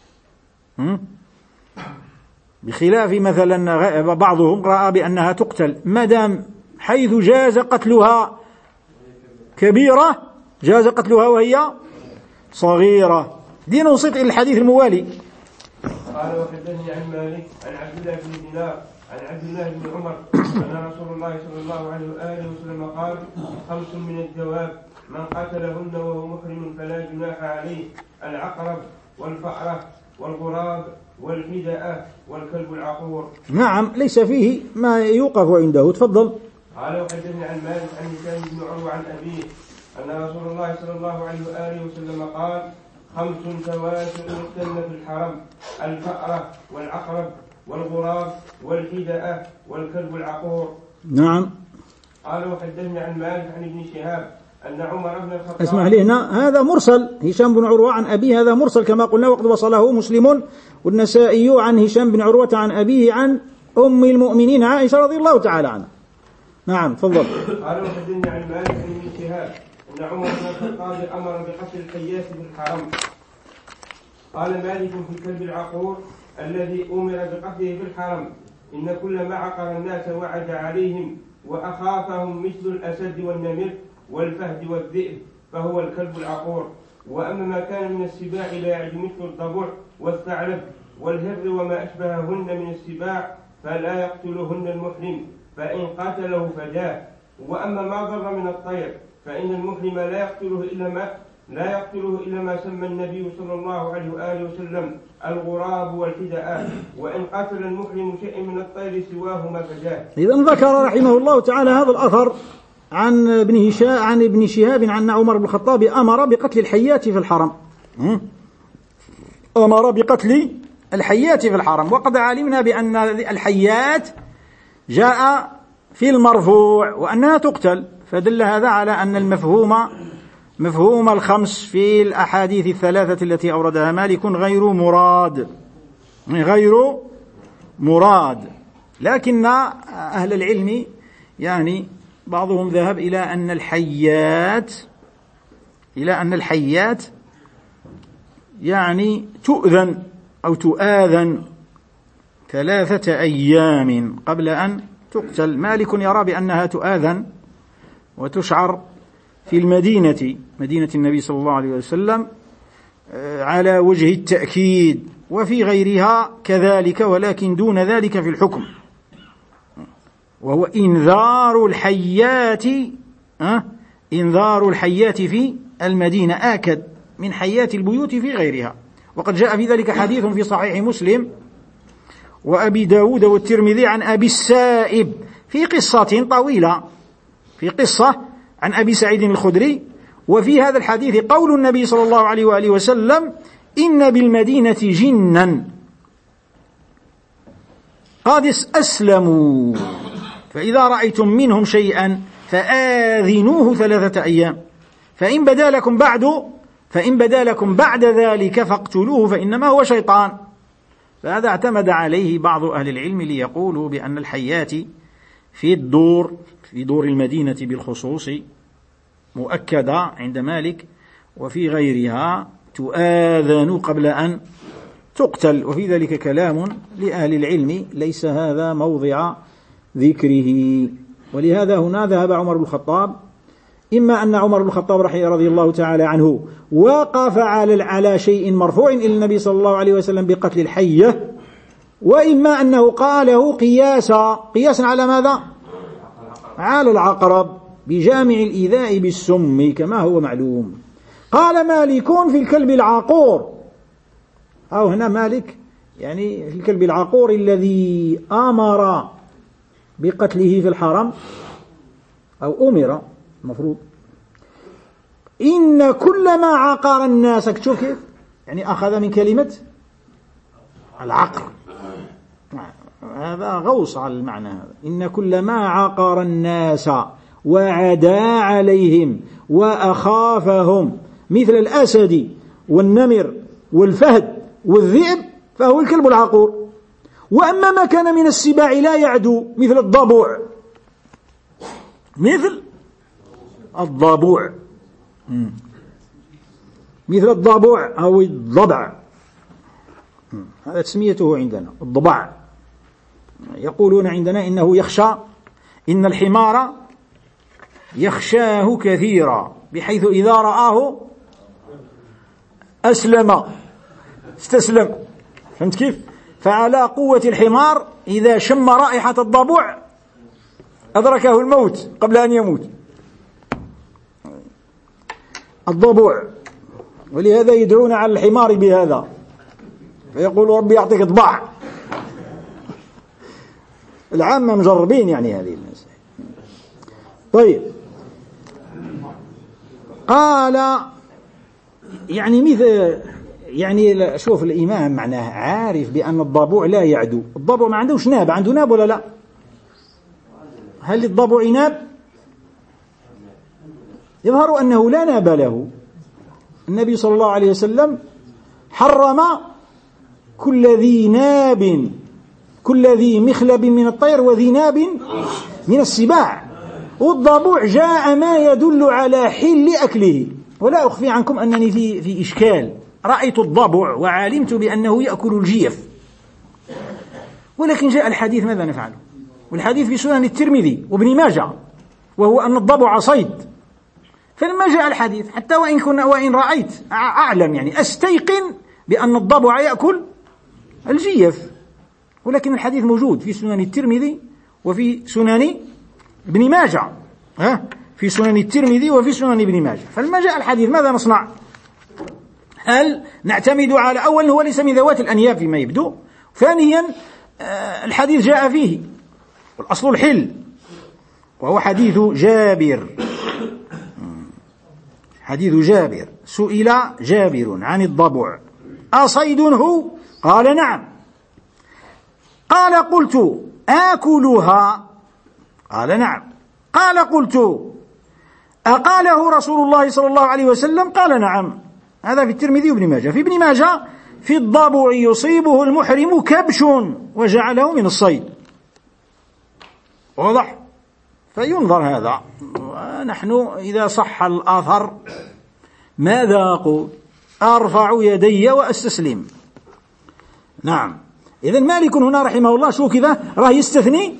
بخلاف مثلا بعضهم رأى بأنها تقتل ما دام حيث جاز قتلها كبيرة جاز قتلها وهي صغيرة. دين وسط إلى الحديث الموالي. قال وحدثني عن مالك عن عبد الله بن دينار عن عبد الله بن عمر أن رسول الله صلى الله عليه وآله وسلم قال: خمس من الدواب من قتلهن وهو محرم فلا جناح عليه: العقرب والفأرة والغراب والحدأة والكلب العقور. نعم، ليس فيه ما يوقف عنده. تفضل. قال وحدثني عن مالك عن هشام بن عروة عن أبيه أن رسول الله صلى الله عليه وآله وسلم قال: خمس تواتر يقتلن في الحرم: الفأرة والعقرب والغراب والحدأة والكلب العقور. نعم. قال وحدثني عن مالك عن ابن شهاب أن عمر بن الخطاب. اسمح لي هنا، هذا مرسل. هشام بن عروة عن أبيه هذا مرسل كما قلنا، وقد وصله مسلم والنسائي عن هشام بن عروة عن أبيه عن أم المؤمنين عائشة رضي الله تعالى عنها. نعم تفضل. قال وحدثني عن مالك عن ابن شهاب أن عمر بن الخطاب أمر بقتل الحيات في الحرم. قال مالك في الكلب العقور الذي أمر بقتله في الحرم: إن كل ما عقر الناس وعد عليهم وأخافهم مثل الأسد والنمر والفهد والذئب فهو الكلب العقور. وأما ما كان من السباع لا يعد مثل الضبع والثعلب والهر وما أشبههن من السباع فلا يقتلهن المحرم، فإن قتله فداه. وأما ما ضر من الطير فإن المحرم لا يقتله إلا ما لا يقتله إلا ما سمى النبي صلى الله عليه وآله وسلم: الغراب والحدأة، وإن قتل المحرم شيء من الطير سواهما فداه. إذن ذكر رحمه الله تعالى هذا الأثر عن ابن هشام عن ابن شهاب عن عمر بن الخطاب أمر بقتل الحيات في الحرم. أمر بقتل الحيات في الحرم، وقد علمنا بأن الحيات جاء في المرفوع وأنها تقتل، فدل هذا على أن المفهوم مفهوم الخمس في الأحاديث الثلاثة التي أوردها مالك غير مراد غير مراد. لكن أهل العلم يعني بعضهم ذهب إلى أن الحيات إلى أن الحيات يعني تؤذن أو تؤاذن ثلاثة أيام قبل أن تقتل. مالك يرى بأنها تؤاذن وتشعر في المدينة مدينة النبي صلى الله عليه وسلم على وجه التأكيد، وفي غيرها كذلك، ولكن دون ذلك في الحكم، وهو إنذار الحيات أه؟ إنذار الحيات في المدينة آكد من حيات البيوت في غيرها. وقد جاء في ذلك حديث في صحيح مسلم وأبي داود والترمذي عن أبي السائب في قصة طويلة، في قصة عن أبي سعيد الخدري، وفي هذا الحديث قول النبي صلى الله عليه وآله وسلم: إن بالمدينة جنا قد أسلموا، فإذا رأيتم منهم شيئا فآذنوه ثلاثة أيام، فإن بدا لكم بعد فإن بدا لكم بعد ذلك فاقتلوه فإنما هو شيطان. فهذا اعتمد عليه بعض أهل العلم ليقولوا بأن الحيات في الدور في دور المدينة بالخصوص مؤكدة عند مالك، وفي غيرها تؤاذن قبل أن تقتل. وفي ذلك كلام لأهل العلم ليس هذا موضع ذكره. ولهذا هنا ذهب عمر بن الخطاب، إما أن عمر بن الخطاب رضي الله تعالى عنه وقف على على شيء مرفوع إلى النبي صلى الله عليه وسلم بقتل الحية وإما أنه قاله قياسا قياسا على ماذا؟ على العقرب بجامع الإيذاء بالسم كما هو معلوم. قال مالك في الكلب العاقور، أو هنا مالك يعني في الكلب العاقور الذي أمر بقتله في الحرم أو أمر المفروض، إن كل ما عقر الناس، تشوف كيف يعني أخذ من كلمة العقر، هذا غوص على المعنى هذا. إن كل ما عقر الناس وعدا عليهم وأخافهم مثل الأسد والنمر والفهد والذئب فهو الكلب العقور. وأما ما كان من السباع لا يعدو مثل الضبع، مثل الضبع مثل الضبع أو الضبع، هذا تسميته عندنا الضبع. يقولون عندنا إنه يخشى، إن الحمار يخشاه كثيرا بحيث إذا رآه أسلم استسلم. فهمت كيف؟ فعلى قوة الحمار إذا شم رائحة الضبع أدركه الموت قبل أن يموت. الضبع، ولهذا يدعون على الحمار بهذا، فيقول ربي يعطيك ضبع. العامة مجربين يعني هذه الناس. طيب، قال يعني مثل يعني شوف الإمام معناه عارف بأن الضبع لا يعدو. الضبع ما عندوش ناب، عنده ناب ولا لا؟ هل الضبع ناب؟ يظهر أنه لا ناب له. النبي صلى الله عليه وسلم حرم كل ذي ناب، كل ذي مخلب من الطير وذي ناب من السباع. والضبع جاء ما يدل على حل أكله. ولا أخفي عنكم أنني في في إشكال، رأيت الضبع وعلمت بأنه يأكل الجيف، ولكن جاء الحديث ماذا نفعل؟ والحديث في سنن الترمذي وابن ماجه، وهو أن الضبع صيد. فلما جاء الحديث حتى وإن كنا وإن رأيت أعلم يعني أستيقن بأن الضبع يأكل الجيف، ولكن الحديث موجود في سنن الترمذي وفي سنن ابن ماجه، ها في سنن الترمذي وفي سنن ابن ماجه. فلما جاء الحديث ماذا نصنع؟ هل نعتمد على أولا هو ليس من ذوات الأنياب فيما يبدو، ثانيا الحديث جاء فيه والأصل الحل، وهو حديث جابر. حديث جابر، سئل جابر عن الضبع أصيد هو؟ قال نعم. قال قلت آكلها؟ قال نعم. قال قلت أقاله رسول الله صلى الله عليه وسلم؟ قال نعم. هذا في الترمذي وابن ماجه. في ابن ماجه في الضبع يصيبه المحرم كبش وجعله من الصيد. واضح؟ فينظر هذا. ونحن إذا صح الأثر ماذا أقول؟ أرفع يدي وأستسلم. نعم. إذن مالك هنا رحمه الله شو كذا راه يستثني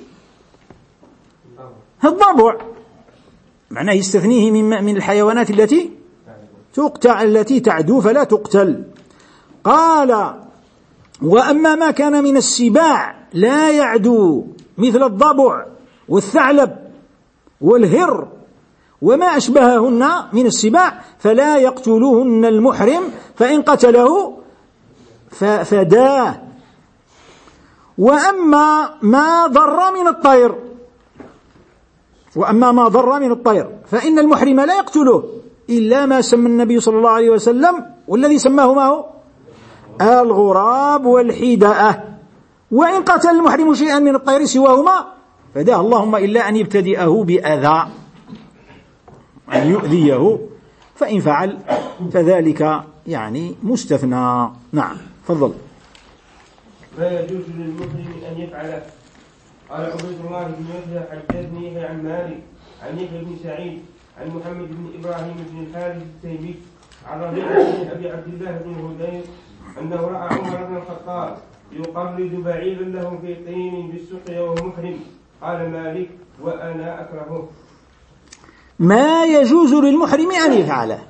الضبع، معناه يستثنيه من من الحيوانات التي تقتل التي تعدو فلا تقتل. قال وأما ما كان من السباع لا يعدو مثل الضبع والثعلب والهر وما أشبههن من السباع فلا يقتلوهن المحرم، فإن قتله فداه. وأما ما ضر من الطير وأما ما ضر من الطير فإن المحرم لا يقتله إلا ما سمى النبي صلى الله عليه وسلم، والذي سماه ما هو الغراب والحداءة. وإن قتل المحرم شيئا من الطير سواهما فداه، اللهم إلا أن يبتدئه بأذى، أن يؤذيه، فإن فعل فذلك يعني مستثنى. نعم، تفضل. لا يجوز للمحرم أن يفعله. قال عبيد الله بن يحيى حدثني عن مالك عن يحيى بن سعيد عن محمد بن إبراهيم بن الحارث التيمي عن ربيعة بن أبي عبد الله بن هذيل أنه رأى عمر بن الخطاب يقرد بعيرا له في طين بالسقيا وهو محرم. قال مالك وأنا أكرهه. ما يجوز للمحرم أن يفعله.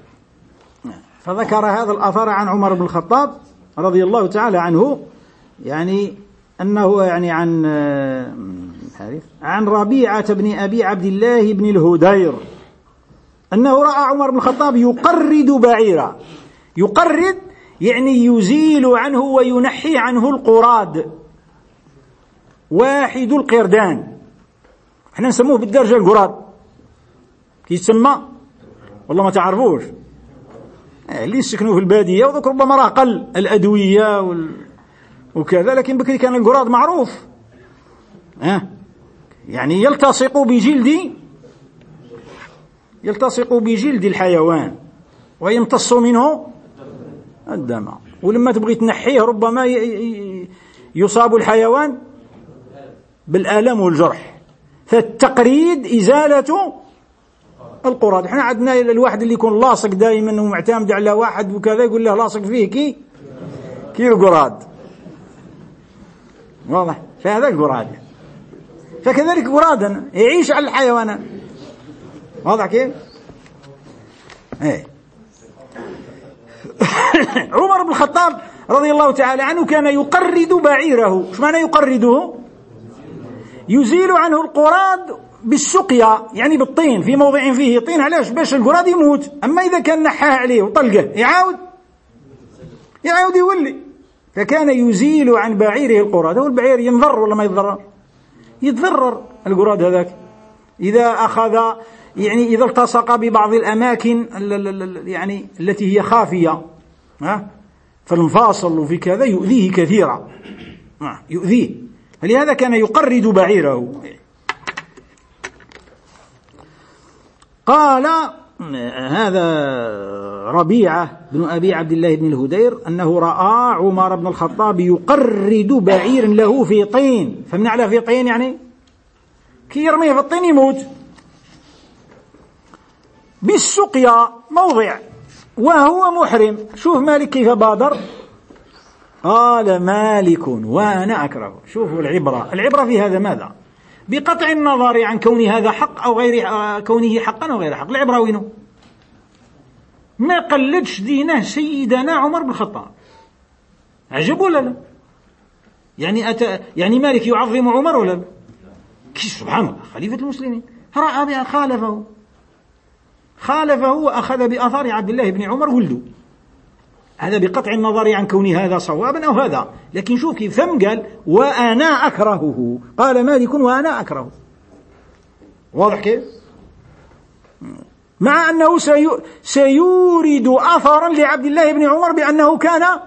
فذكر هذا الأثر عن عمر بن الخطاب رضي الله تعالى عنه، يعني أنه يعني عن عن ربيعة بن أبي عبد الله بن الهدير أنه رأى عمر بن الخطاب يقرد بعيرا. يقرد يعني يزيل عنه وينحي عنه القراد، واحد القردان، احنا نسموه بالدرجة القراد. كي يسمى والله ما تعرفوش اللي يسكنوا في البادية، وذلك ربما راه قل الأدوية وال... وكذا، لكن بكري كان القراد معروف. أه؟ يعني يلتصق بجلد يلتصق بجلد الحيوان ويمتص منه الدم، ولما تبغي تنحيه ربما يصاب الحيوان بالآلام والجرح. فالتقريد إزالة القراد. احنا عندنا الواحد اللي يكون لاصق دائما ومعتمد على واحد وكذا يقول له لاصق فيه كي كي القراد، واضح؟ فهذا القراد. فكذلك قرادا يعيش على الحيوانات، واضح كيف؟ ايه. عمر بن الخطاب رضي الله تعالى عنه كان يقرد بعيره. ايش معنى يقرده؟ يزيل عنه القراد بالسقيا، يعني بالطين، في موضع فيه طين. علاش؟ باش القراد يموت. اما اذا كان نحاه عليه وطلقه يعاود يعاود يولي. فكان يزيل عن بعيره القراد. هو البعير ينضر ولا ما يتضرر؟ يتضرر القراد هذاك اذا اخذ، يعني اذا التصق ببعض الاماكن يعني التي هي خافيه، ها، فالمفاصل وفي كذا يؤذيه كثيرا، يؤذيه. فلهذا كان يقرد بعيره. قال هذا ربيعة بن أبي عبد الله بن الهدير أنه رأى عمر بن الخطاب يقرد بعير له في طين. فمن على في طين يعني كي يرميه في الطين يموت. بالسقيا موضع وهو محرم. شوف مالك كيف بادر. قال مالك وأنا أكره. شوفوا العبرة. العبرة في هذا ماذا؟ بقطع النظر عن كون هذا حق أو غير كونه حقا أو غير حق. العبرة وينه؟ ما قلدش دينه سيدنا عمر بن الخطاب. عجب ولا لا؟ يعني أتى يعني مالك يعظم عمر ولا لا؟ سبحان الله، خليفة المسلمين رأى بها خالفه خالفه وأخذ بأثار عبد الله بن عمر ولده. هذا بقطع النظر عن كون هذا صوابا أو هذا. لكن شوف كيف ثم قال وأنا أكرهه. قال مالك وأنا أكرهه. واضح كيف؟ مع أنه سي... سيورد أثرا لعبد الله بن عمر بأنه كان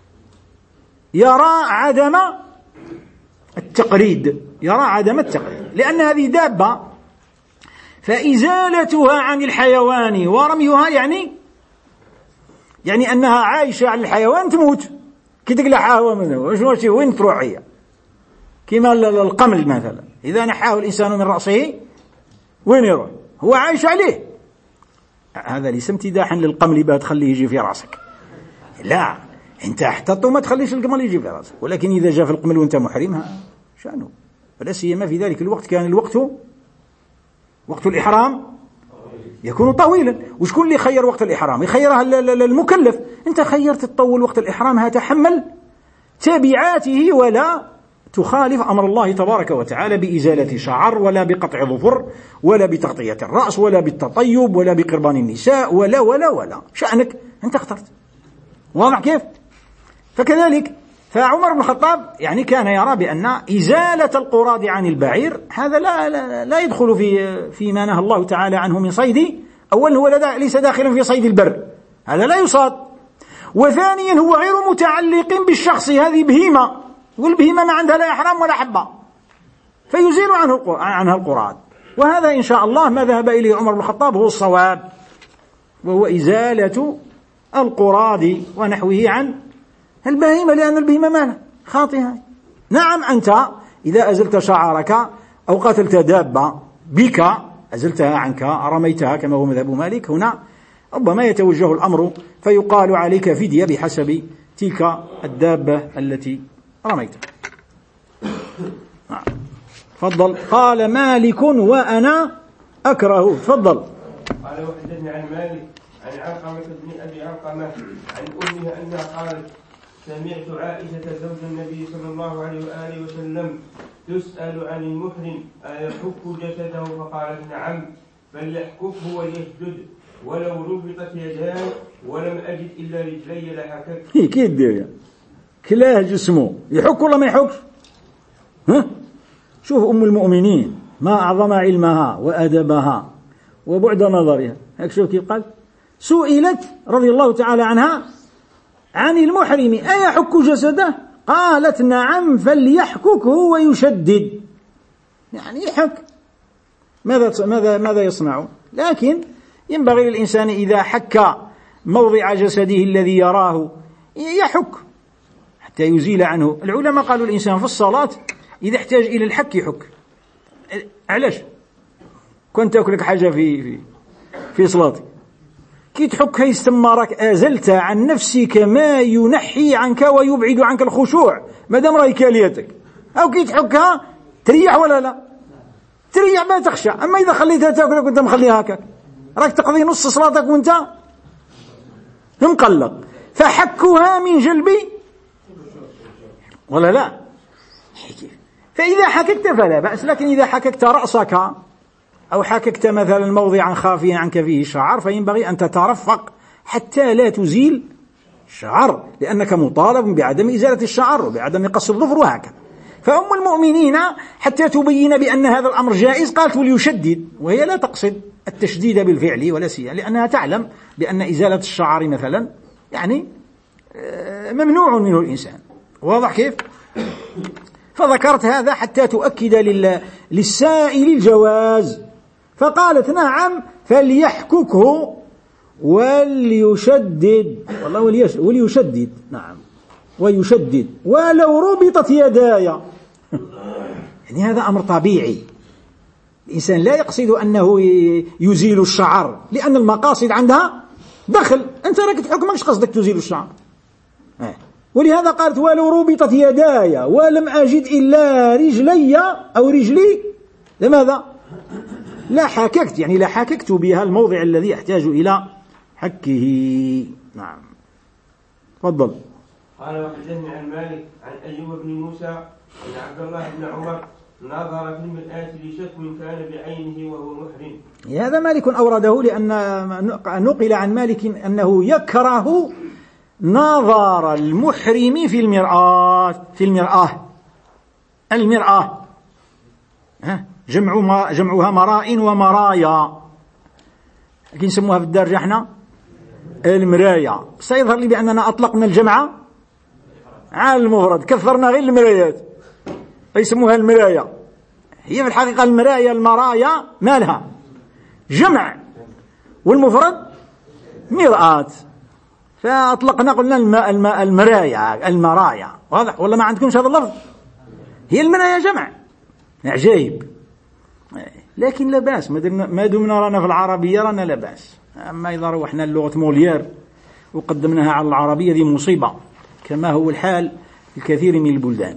يرى عدم التقريد، يرى عدم التقريد، لأن هذه دابة فإزالتها عن الحيوان ورميها يعني يعني أنها عايشة على الحيوان تموت. كي تقلعها واش وين تروح هي؟ كما القمل مثلا، إذا نحاه الإنسان من رأسه وين يروح؟ هو عايش عليه. هذا ليس امتداحا للقمل بها تخليه يجي في رأسك، لا، انت احتطه ما تخليش القمل يجي في رأسك. ولكن إذا جاء في القمل وانت محرمها شأنه. ولا سيما في ذلك الوقت كان الوقت وقت الإحرام يكون طويلا. وشكون اللي خير وقت الإحرام؟ يخيرها المكلف. انت خيرت تطول وقت الإحرام، هتحمل تبعاته ولا تخالف أمر الله تبارك وتعالى بإزالة شعر ولا بقطع ظفر ولا بتغطية الرأس ولا بالتطيب ولا بقربان النساء ولا ولا ولا شأنك أنت اخترت. واضح كيف؟ فكذلك فعمر بن الخطاب يعني كان يرى بأن إزالة القراد عن البعير هذا لا, لا, لا يدخل في فيما نهى الله تعالى عنه من صيد. أولا هو ليس داخلا في صيد البر، هذا لا يصاد. وثانيا هو غير متعلق بالشخص، هذه بهيمة، والبهيمة ما عندها لا إحرام ولا حبة، فيزيل عنه عنها القراد. وهذا إن شاء الله ما ذهب إليه عمر بن الخطاب هو الصواب، وهو إزالة القراد ونحوه عن البهيمة، لأن البهيمة مالها خاطئة. نعم أنت إذا أزلت شعرك أو قتلت دابة بك أزلتها عنك رميتها كما هو مذهب مالك، هنا ربما يتوجه الأمر فيقال عليك فدية بحسب تلك الدابة التي رميتها. تفضل. قال مالك وأنا أكره. تفضل. قال وحدثني عن مالك عن علقمة بن أبي علقمة عن أمها أنها قالت سمعت عائشة زوج النبي صلى الله عليه وآله وسلم تسأل عن المحرم أيحك جسده فقالت نعم فليحككه وليسجد ولو ربطت يداي ولم أجد إلا رجلي لحككت. هي كي دير كلاه جسمه يحك ولا ما يحكش؟ ها؟ شوف أم المؤمنين ما أعظم علمها وأدبها وبعد نظرها. هيك شوف كيف قال سئلت رضي الله تعالى عنها عن المحرم أيحك جسده؟ قالت نعم فليحككه ويشدد. يعني يحك. ماذا ماذا ماذا يصنع؟ لكن ينبغي للإنسان إذا حك موضع جسده الذي يراه يحك حتى يزيل عنه. العلماء قالوا الإنسان في الصلاة إذا احتاج إلى الحك يحك. علاش؟ كنت تأكلك حاجة في في في صلاتي كي تحكها يستمرك أزلت عن نفسك ما ينحي عنك ويبعد عنك الخشوع ما دام راهي كاليتك. أو كي تحكها تريح ولا لا؟ تريح ما تخشى. أما إذا خليتها تأكلك وأنت مخليها هكاك راك تقضي نص صلاتك وأنت مقلق. فحكها من جلبي ولا لا؟ فإذا حككت فلا بأس. لكن إذا حككت رأسك أو حككت مثلا موضعا خافيا عنك فيه الشعر فينبغي أن تترفق حتى لا تزيل الشعر لأنك مطالب بعدم إزالة الشعر وبعدم قص الظفر وهكذا. فأم المؤمنين حتى تبين بأن هذا الأمر جائز قالت وليشدد وهي لا تقصد التشديد بالفعل ولا سيئة لأنها تعلم بأن إزالة الشعر مثلا يعني ممنوع منه الإنسان. واضح كيف؟ فذكرت هذا حتى تؤكد للسائل الجواز. فقالت نعم فليحككه وليشدد والله وليشدد نعم ويشدد ولو ربطت يداي. يعني هذا أمر طبيعي. الإنسان لا يقصد أنه يزيل الشعر لأن المقاصد عندها دخل. أنت راك تحكم ماكش قصدك تزيل الشعر. ولهذا قالت ولو ربطت يداي ولم أجد إلا رجلي أو رجلي لماذا؟ لا حككت يعني لا حككت بها الموضع الذي يحتاج إلى حكه. نعم تفضل. قال وحدثني عن مالك عن أيوب بن موسى أن عبد الله بن عمر نظر في المرآة لشكو كان بعينه وهو محرم. هذا مالك أورده لأن نقل عن مالك أنه يكره نظر المحرم في المرآة في المرآة المرآة ها جمع جمعها مراء ومرايا لكن نسموها في الدارجة احنا المرايا. سيظهر لي بأننا أطلقنا الجمع على المفرد كثرنا غير المرايات فيسموها المرايا. هي في الحقيقة المرايا المرايا مالها جمع والمفرد مرآة فأطلقنا قلنا الماء الماء المرايا المرايا. واضح ولا ما عندكمش هذا اللفظ؟ هي المرايا جمع عجيب. لكن لا بأس ما دمنا رانا في العربية رانا لا بأس. أما إذا روحنا اللغة موليير وقدمناها على العربية دي مصيبة كما هو الحال في الكثير من البلدان.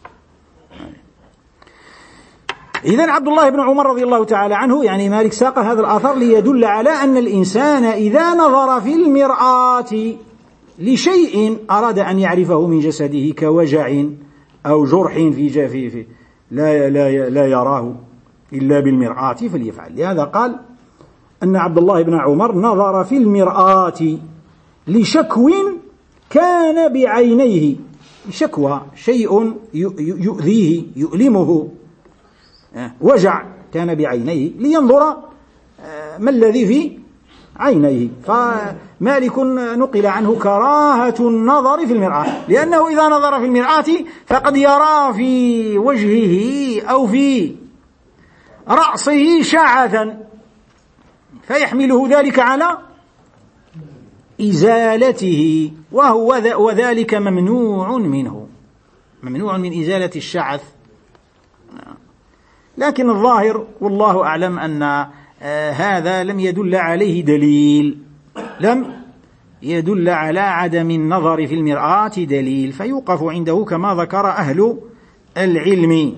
إذن عبد الله بن عمر رضي الله تعالى عنه يعني مالك ساق هذا الأثر ليدل على أن الإنسان إذا نظر في المرآة لشيء أراد أن يعرفه من جسده كوجع أو جرح في جافه لا, لا, لا يراه إلا بالمرآة فليفعل. لهذا قال أن عبد الله بن عمر نظر في المرآة لشكو كان بعينيه. شكوى شيء يؤذيه يؤلمه وجع كان بعينيه لينظر ما الذي في عينيه. فمالك نقل عنه كراهة النظر في المرآة لأنه إذا نظر في المرآة فقد يرى في وجهه أو في رأسه شعثا فيحمله ذلك على إزالته وهو وذلك ممنوع منه ممنوع من إزالة الشعث. لكن الظاهر والله أعلم أن آه هذا لم يدل عليه دليل لم يدل على عدم النظر في المرآة دليل فيوقف عنده كما ذكر أهل العلم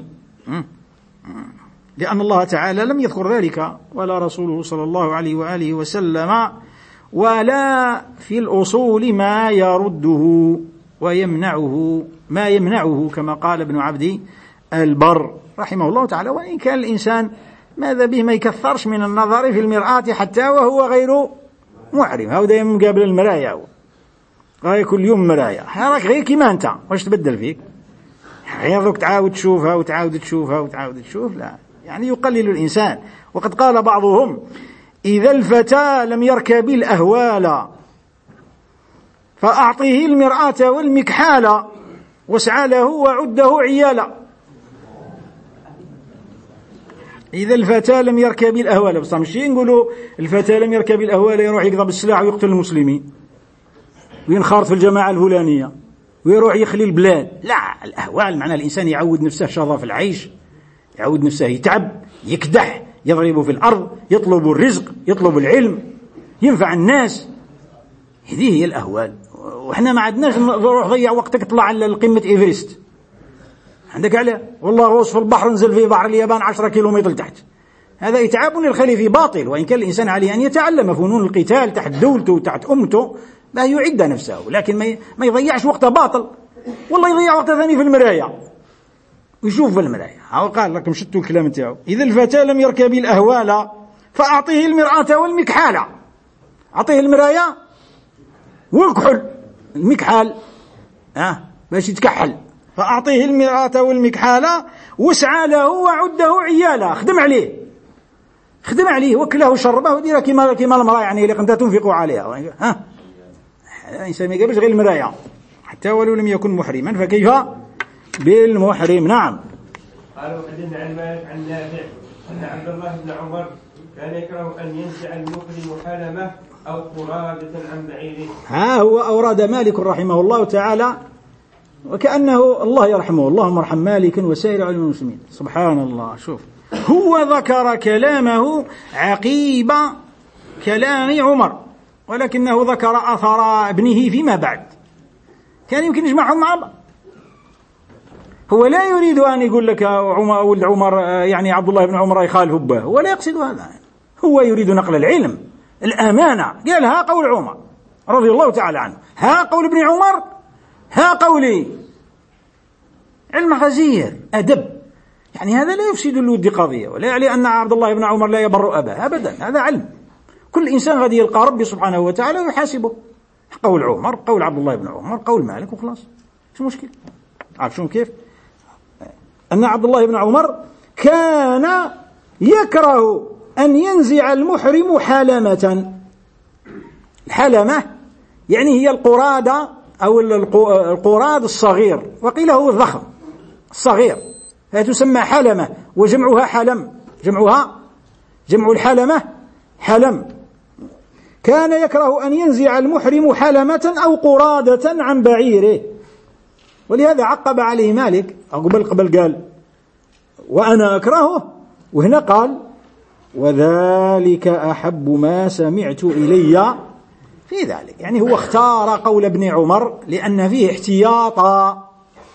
لأن الله تعالى لم يذكر ذلك ولا رسوله صلى الله عليه وآله وسلم ولا في الأصول ما يرده ويمنعه ما يمنعه كما قال ابن عبد البر رحمه الله تعالى. وإن كان الإنسان ماذا به ما يكثرش من النظر في المرآة حتى وهو غير محرم، هاو دايما مقابل المرايا، غير كل يوم مرايا، راك غير كيما أنت، واش تبدل فيك؟ غير ذوك تعاود تشوفها وتعاود تشوفها وتعاود تشوف، لا، يعني يقلل الإنسان. وقد قال بعضهم: إذا الفتى لم يركب الأهوال فأعطيه المرآة والمكحال واسعى له وعده عيالا. إذا الفتى لم يركب الأهوال، بس ماشي نقولوا الفتى لم يركب الأهوال يروح يقضى بالسلاح ويقتل المسلمين وينخرط في الجماعة الفلانية ويروح يخلي البلاد، لا، الأهوال معنى الإنسان يعود نفسه شظف العيش، يعود نفسه يتعب، يكدح، يضرب في الأرض، يطلب الرزق، يطلب العلم، ينفع الناس. هذه هي الأهوال. وإحنا ما عندناش نروح ضيع وقتك طلع على قمة إيفرست، عندك عليه والله غوص في البحر نزل في بحر اليابان عشرة كيلومتر تحت، هذا إتعاب للخليفي باطل. وإن كان الإنسان عليه أن يتعلم فنون القتال تحت دولته وتحت أمته لا يعد نفسه، لكن ما يضيعش وقته باطل، والله يضيع وقته ثاني في المرايا ويشوف في المرايا. هاو قال لكم شتوا الكلام نتاعو: إذا الفتى لم يركب الأهوال فأعطيه المرآة والمكحال، أعطيه المرايا والكحل، المكحال آه باش يتكحل، فأعطيه المرآة والمكحال واسعى له وعده عيالا، خدم عليه خدم عليه وكله وشربه وديره كما كما المرأة يعني اللي كنت تنفق عليها. ها الإنسان ما يقبلش غير المرايا حتى ولو لم يكن محرما، فكيف بالمحرم؟ نعم. قال وحدثنا عن مالك عن نافع أن عبد الله بن عمر كان يكره أن ينزع المحرم حلمه أو قرابة عن بعيره. ها هو أورد مالك رحمه الله تعالى وكأنه الله يرحمه، اللهم ارحم مالك وسائر علم المسلمين. سبحان الله، شوف هو ذكر كلامه عقيب كلام عمر، ولكنه ذكر أثر ابنه فيما بعد، كان يمكن يجمعهم مع بعض. هو لا يريد أن يقول لك عمر ولد عمر يعني عبد الله بن عمر يخالف به، هو لا يقصد هذا، هو يريد نقل العلم الأمانة. قال ها قول عمر رضي الله تعالى عنه، ها قول ابن عمر، ها قولي. علم غزير أدب، يعني هذا لا يفسد الود قضية، ولا يعني أن عبد الله بن عمر لا يبر أباه أبدا، هذا علم. كل إنسان غادي يلقى ربي سبحانه وتعالى ويحاسبه. قول عمر، قول عبد الله بن عمر، قول مالك، وخلاص، شو مشكلة؟ عارفون كيف؟ أن عبد الله بن عمر كان يكره أن ينزع المحرم حلمة. الحلمة يعني هي القرادة أو القراد الصغير، وقيل هو الضخم الصغير، هي تسمى حلمة، وجمعها حلم، جمعها جمع الحلمة حلم. كان يكره أن ينزع المحرم حلمة أو قرادة عن بعيره، ولهذا عقب عليه مالك، قبل قبل قال وأنا أكرهه، وهنا قال وذلك أحب ما سمعت إلي في ذلك. يعني هو اختار قول ابن عمر لأن فيه احتياطا،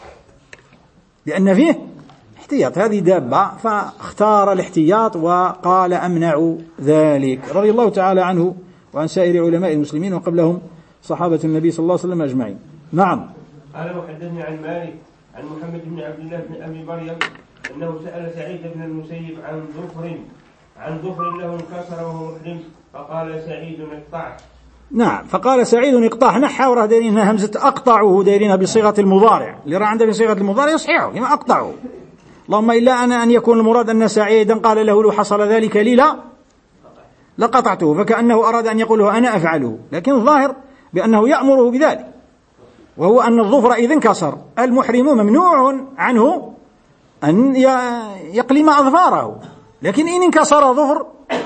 لأن فيه احتياط، هذه دابة، فاختار الاحتياط وقال أمنع ذلك، رضي الله تعالى عنه وعن سائر علماء المسلمين وقبلهم صحابة النبي صلى الله عليه وسلم أجمعين. نعم. قال وحدثني عن مالك عن محمد بن عبد الله بن أبي مريم أنه سأل سعيد بن المسيب عن ظفر عن ظفر له انكسر وهو محرم، فقال سعيد اقطعه. نعم، فقال سعيد اقطعه، نحى وراه دايرينها همزة أقطعه، دايرينها بصيغة المضارع، اللي راه عنده بصيغة المضارع يصحيحه كما أقطعه، اللهم إلا أنا أن يكون المراد أن سعيدا قال له لو حصل ذلك لي لا لقطعته، فكأنه أراد أن يقوله أنا أفعله، لكن الظاهر بأنه يأمره بذلك، وهو أن الظفر إذا انكسر المحرم ممنوع عنه أن يقلم أظفاره، لكن إن انكسر ظفر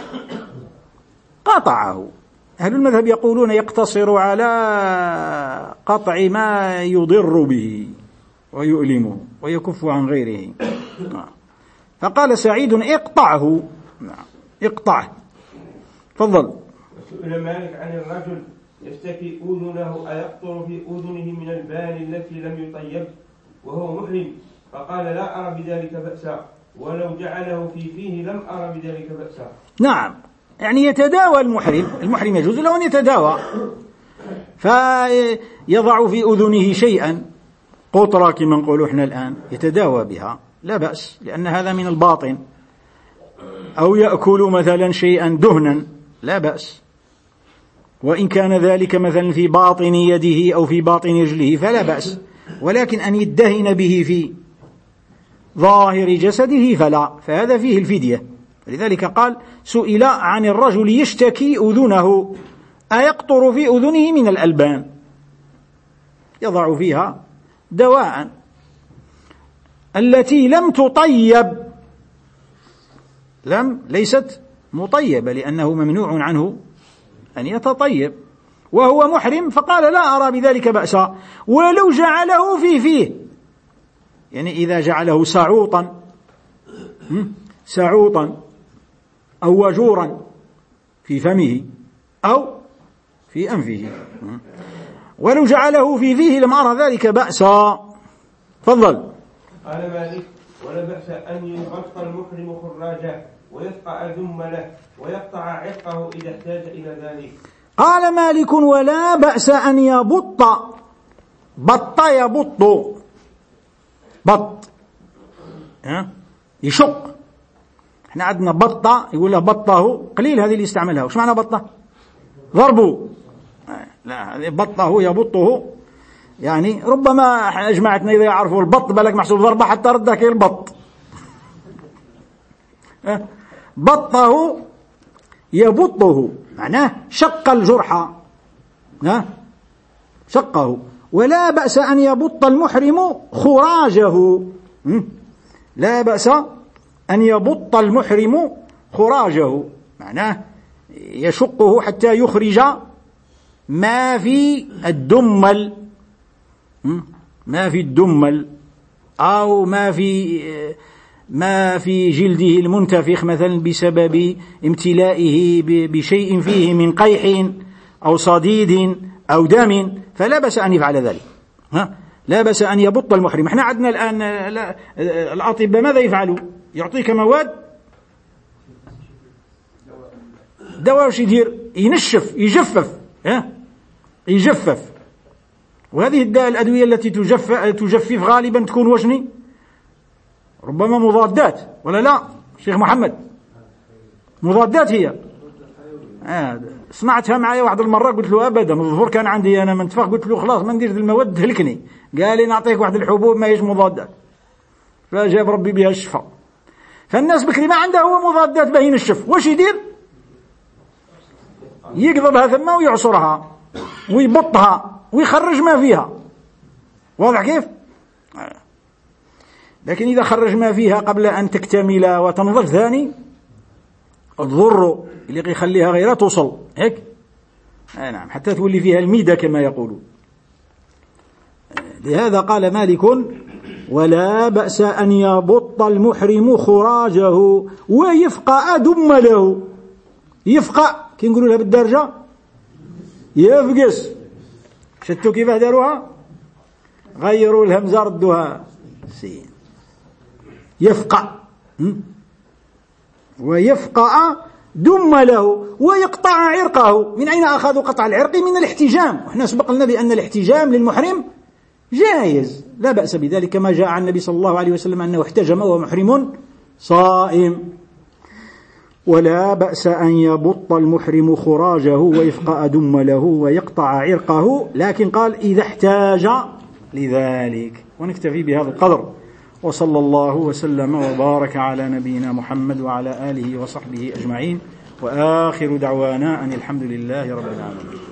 قطعه. أهل المذهب يقولون يقتصر على قطع ما يضر به ويؤلمه ويكف عن غيره. فقال سعيد اقطعه، اقطعه. تفضل. سئل مالك عن الرجل يشتكي أذنه أيقطر في أذنه من البال التي لم يطيب وهو محرم، فقال لا أرى بذلك بأسا، ولو جعله في فيه لم أرى بذلك بأسا. نعم، يعني يتداوى المحرم، المحرم يجوز له أن يتداوى، فيضع في أذنه شيئا قطرة كما نقول احنا الآن يتداوى بها لا بأس، لأن هذا من الباطن. أو يأكل مثلا شيئا دهنا لا بأس، وإن كان ذلك مثلا في باطن يده أو في باطن رجله فلا بأس، ولكن أن يدهن به في ظاهر جسده فلا، فهذا فيه الفدية. لذلك قال سئل عن الرجل يشتكي أذنه أيقطر في أذنه من الألبان، يضع فيها دواء التي لم تطيب، لم ليست مطيبة لأنه ممنوع عنه أن يتطيب وهو محرم، فقال لا أرى بذلك بأسا ولو جعله في فيه، يعني إذا جعله سعوطا سعوطا أو وجورا في فمه أو في أنفه، ولو جعله في فيه لم أرى ذلك بأسا. تفضل. قال مالك ولا بأس أن يبط المحرم خراجه ويفقع دمله ويقطع عرقه إذا احتاج إلى ذلك. قال مالك ولا بأس أن يبط، بط يبط بط ها يشق، احنا عندنا بطة يقول له بطه قليل هذه اللي يستعملها. وش معنى بطة؟ ضربه، لا بطه يبطه، يعني ربما أجمعتنا إذا يعرفوا البط بالك محسوب ضربة حتى ردك البط. بطه يبطه معناه شق الجرح، شقه. ولا بأس أن يبط المحرم خراجه، لا بأس أن يبط المحرم خراجه معناه يشقه حتى يخرج ما في الدمل، ما في الدمل أو ما في ما في جلده المنتفخ مثلا بسبب امتلائه بشيء فيه من قيح أو صديد أو دم، فلا بأس أن يفعل ذلك. ها لا بأس أن يبط المحرم. احنا عندنا الآن لا الأطباء ماذا يفعلوا؟ يعطيك مواد دواء وش يدير؟ ينشف يجفف، ها يجفف. وهذه الأدوية التي تجفف, تجفف غالبا تكون وشني؟ ربما مضادات ولا لا شيخ محمد؟ مضادات هي. آه سمعتها معي واحد المرة قلت له أبدا، الظهور كان عندي أنا منتفخ، قلت له خلاص ما ندير المواد تهلكني، قال لي نعطيك واحد الحبوب ما هيش مضادات، فجاب ربي بها الشفاء. فالناس بكري ما عنده هو مضادات باهين الشف، وش يدير؟ يقضبها ثم ويعصرها ويبطها ويخرج ما فيها، واضح كيف؟ لكن إذا خرج ما فيها قبل أن تكتمل وتنضج ثاني تضر اللي يخليها غيرها توصل هيك، آه نعم، حتى تولي فيها الميدة كما يقولون. لهذا قال مالك ولا بأس أن يبط المحرم خراجه ويفقأ دمله. يفقأ كي نقولوا لها بالدرجة يفقس، شتوا كيف داروها؟ غيروا الهمزة ردوها سين. يفقأ ويفقأ دمله ويقطع عرقه. من أين أخذوا قطع العرق؟ من الاحتجام، وإحنا سبق لنا بأن الاحتجام للمحرم جائز لا بأس بذلك، كما جاء عن النبي صلى الله عليه وسلم أنه احتجم وهو محرم صائم. ولا بأس أن يبط المحرم خراجه ويفقأ دمله ويقطع عرقه، لكن قال إذا احتاج لذلك. ونكتفي بهذا القدر، وصلى الله وسلم وبارك على نبينا محمد وعلى آله وصحبه أجمعين، وآخر دعوانا أن الحمد لله رب العالمين.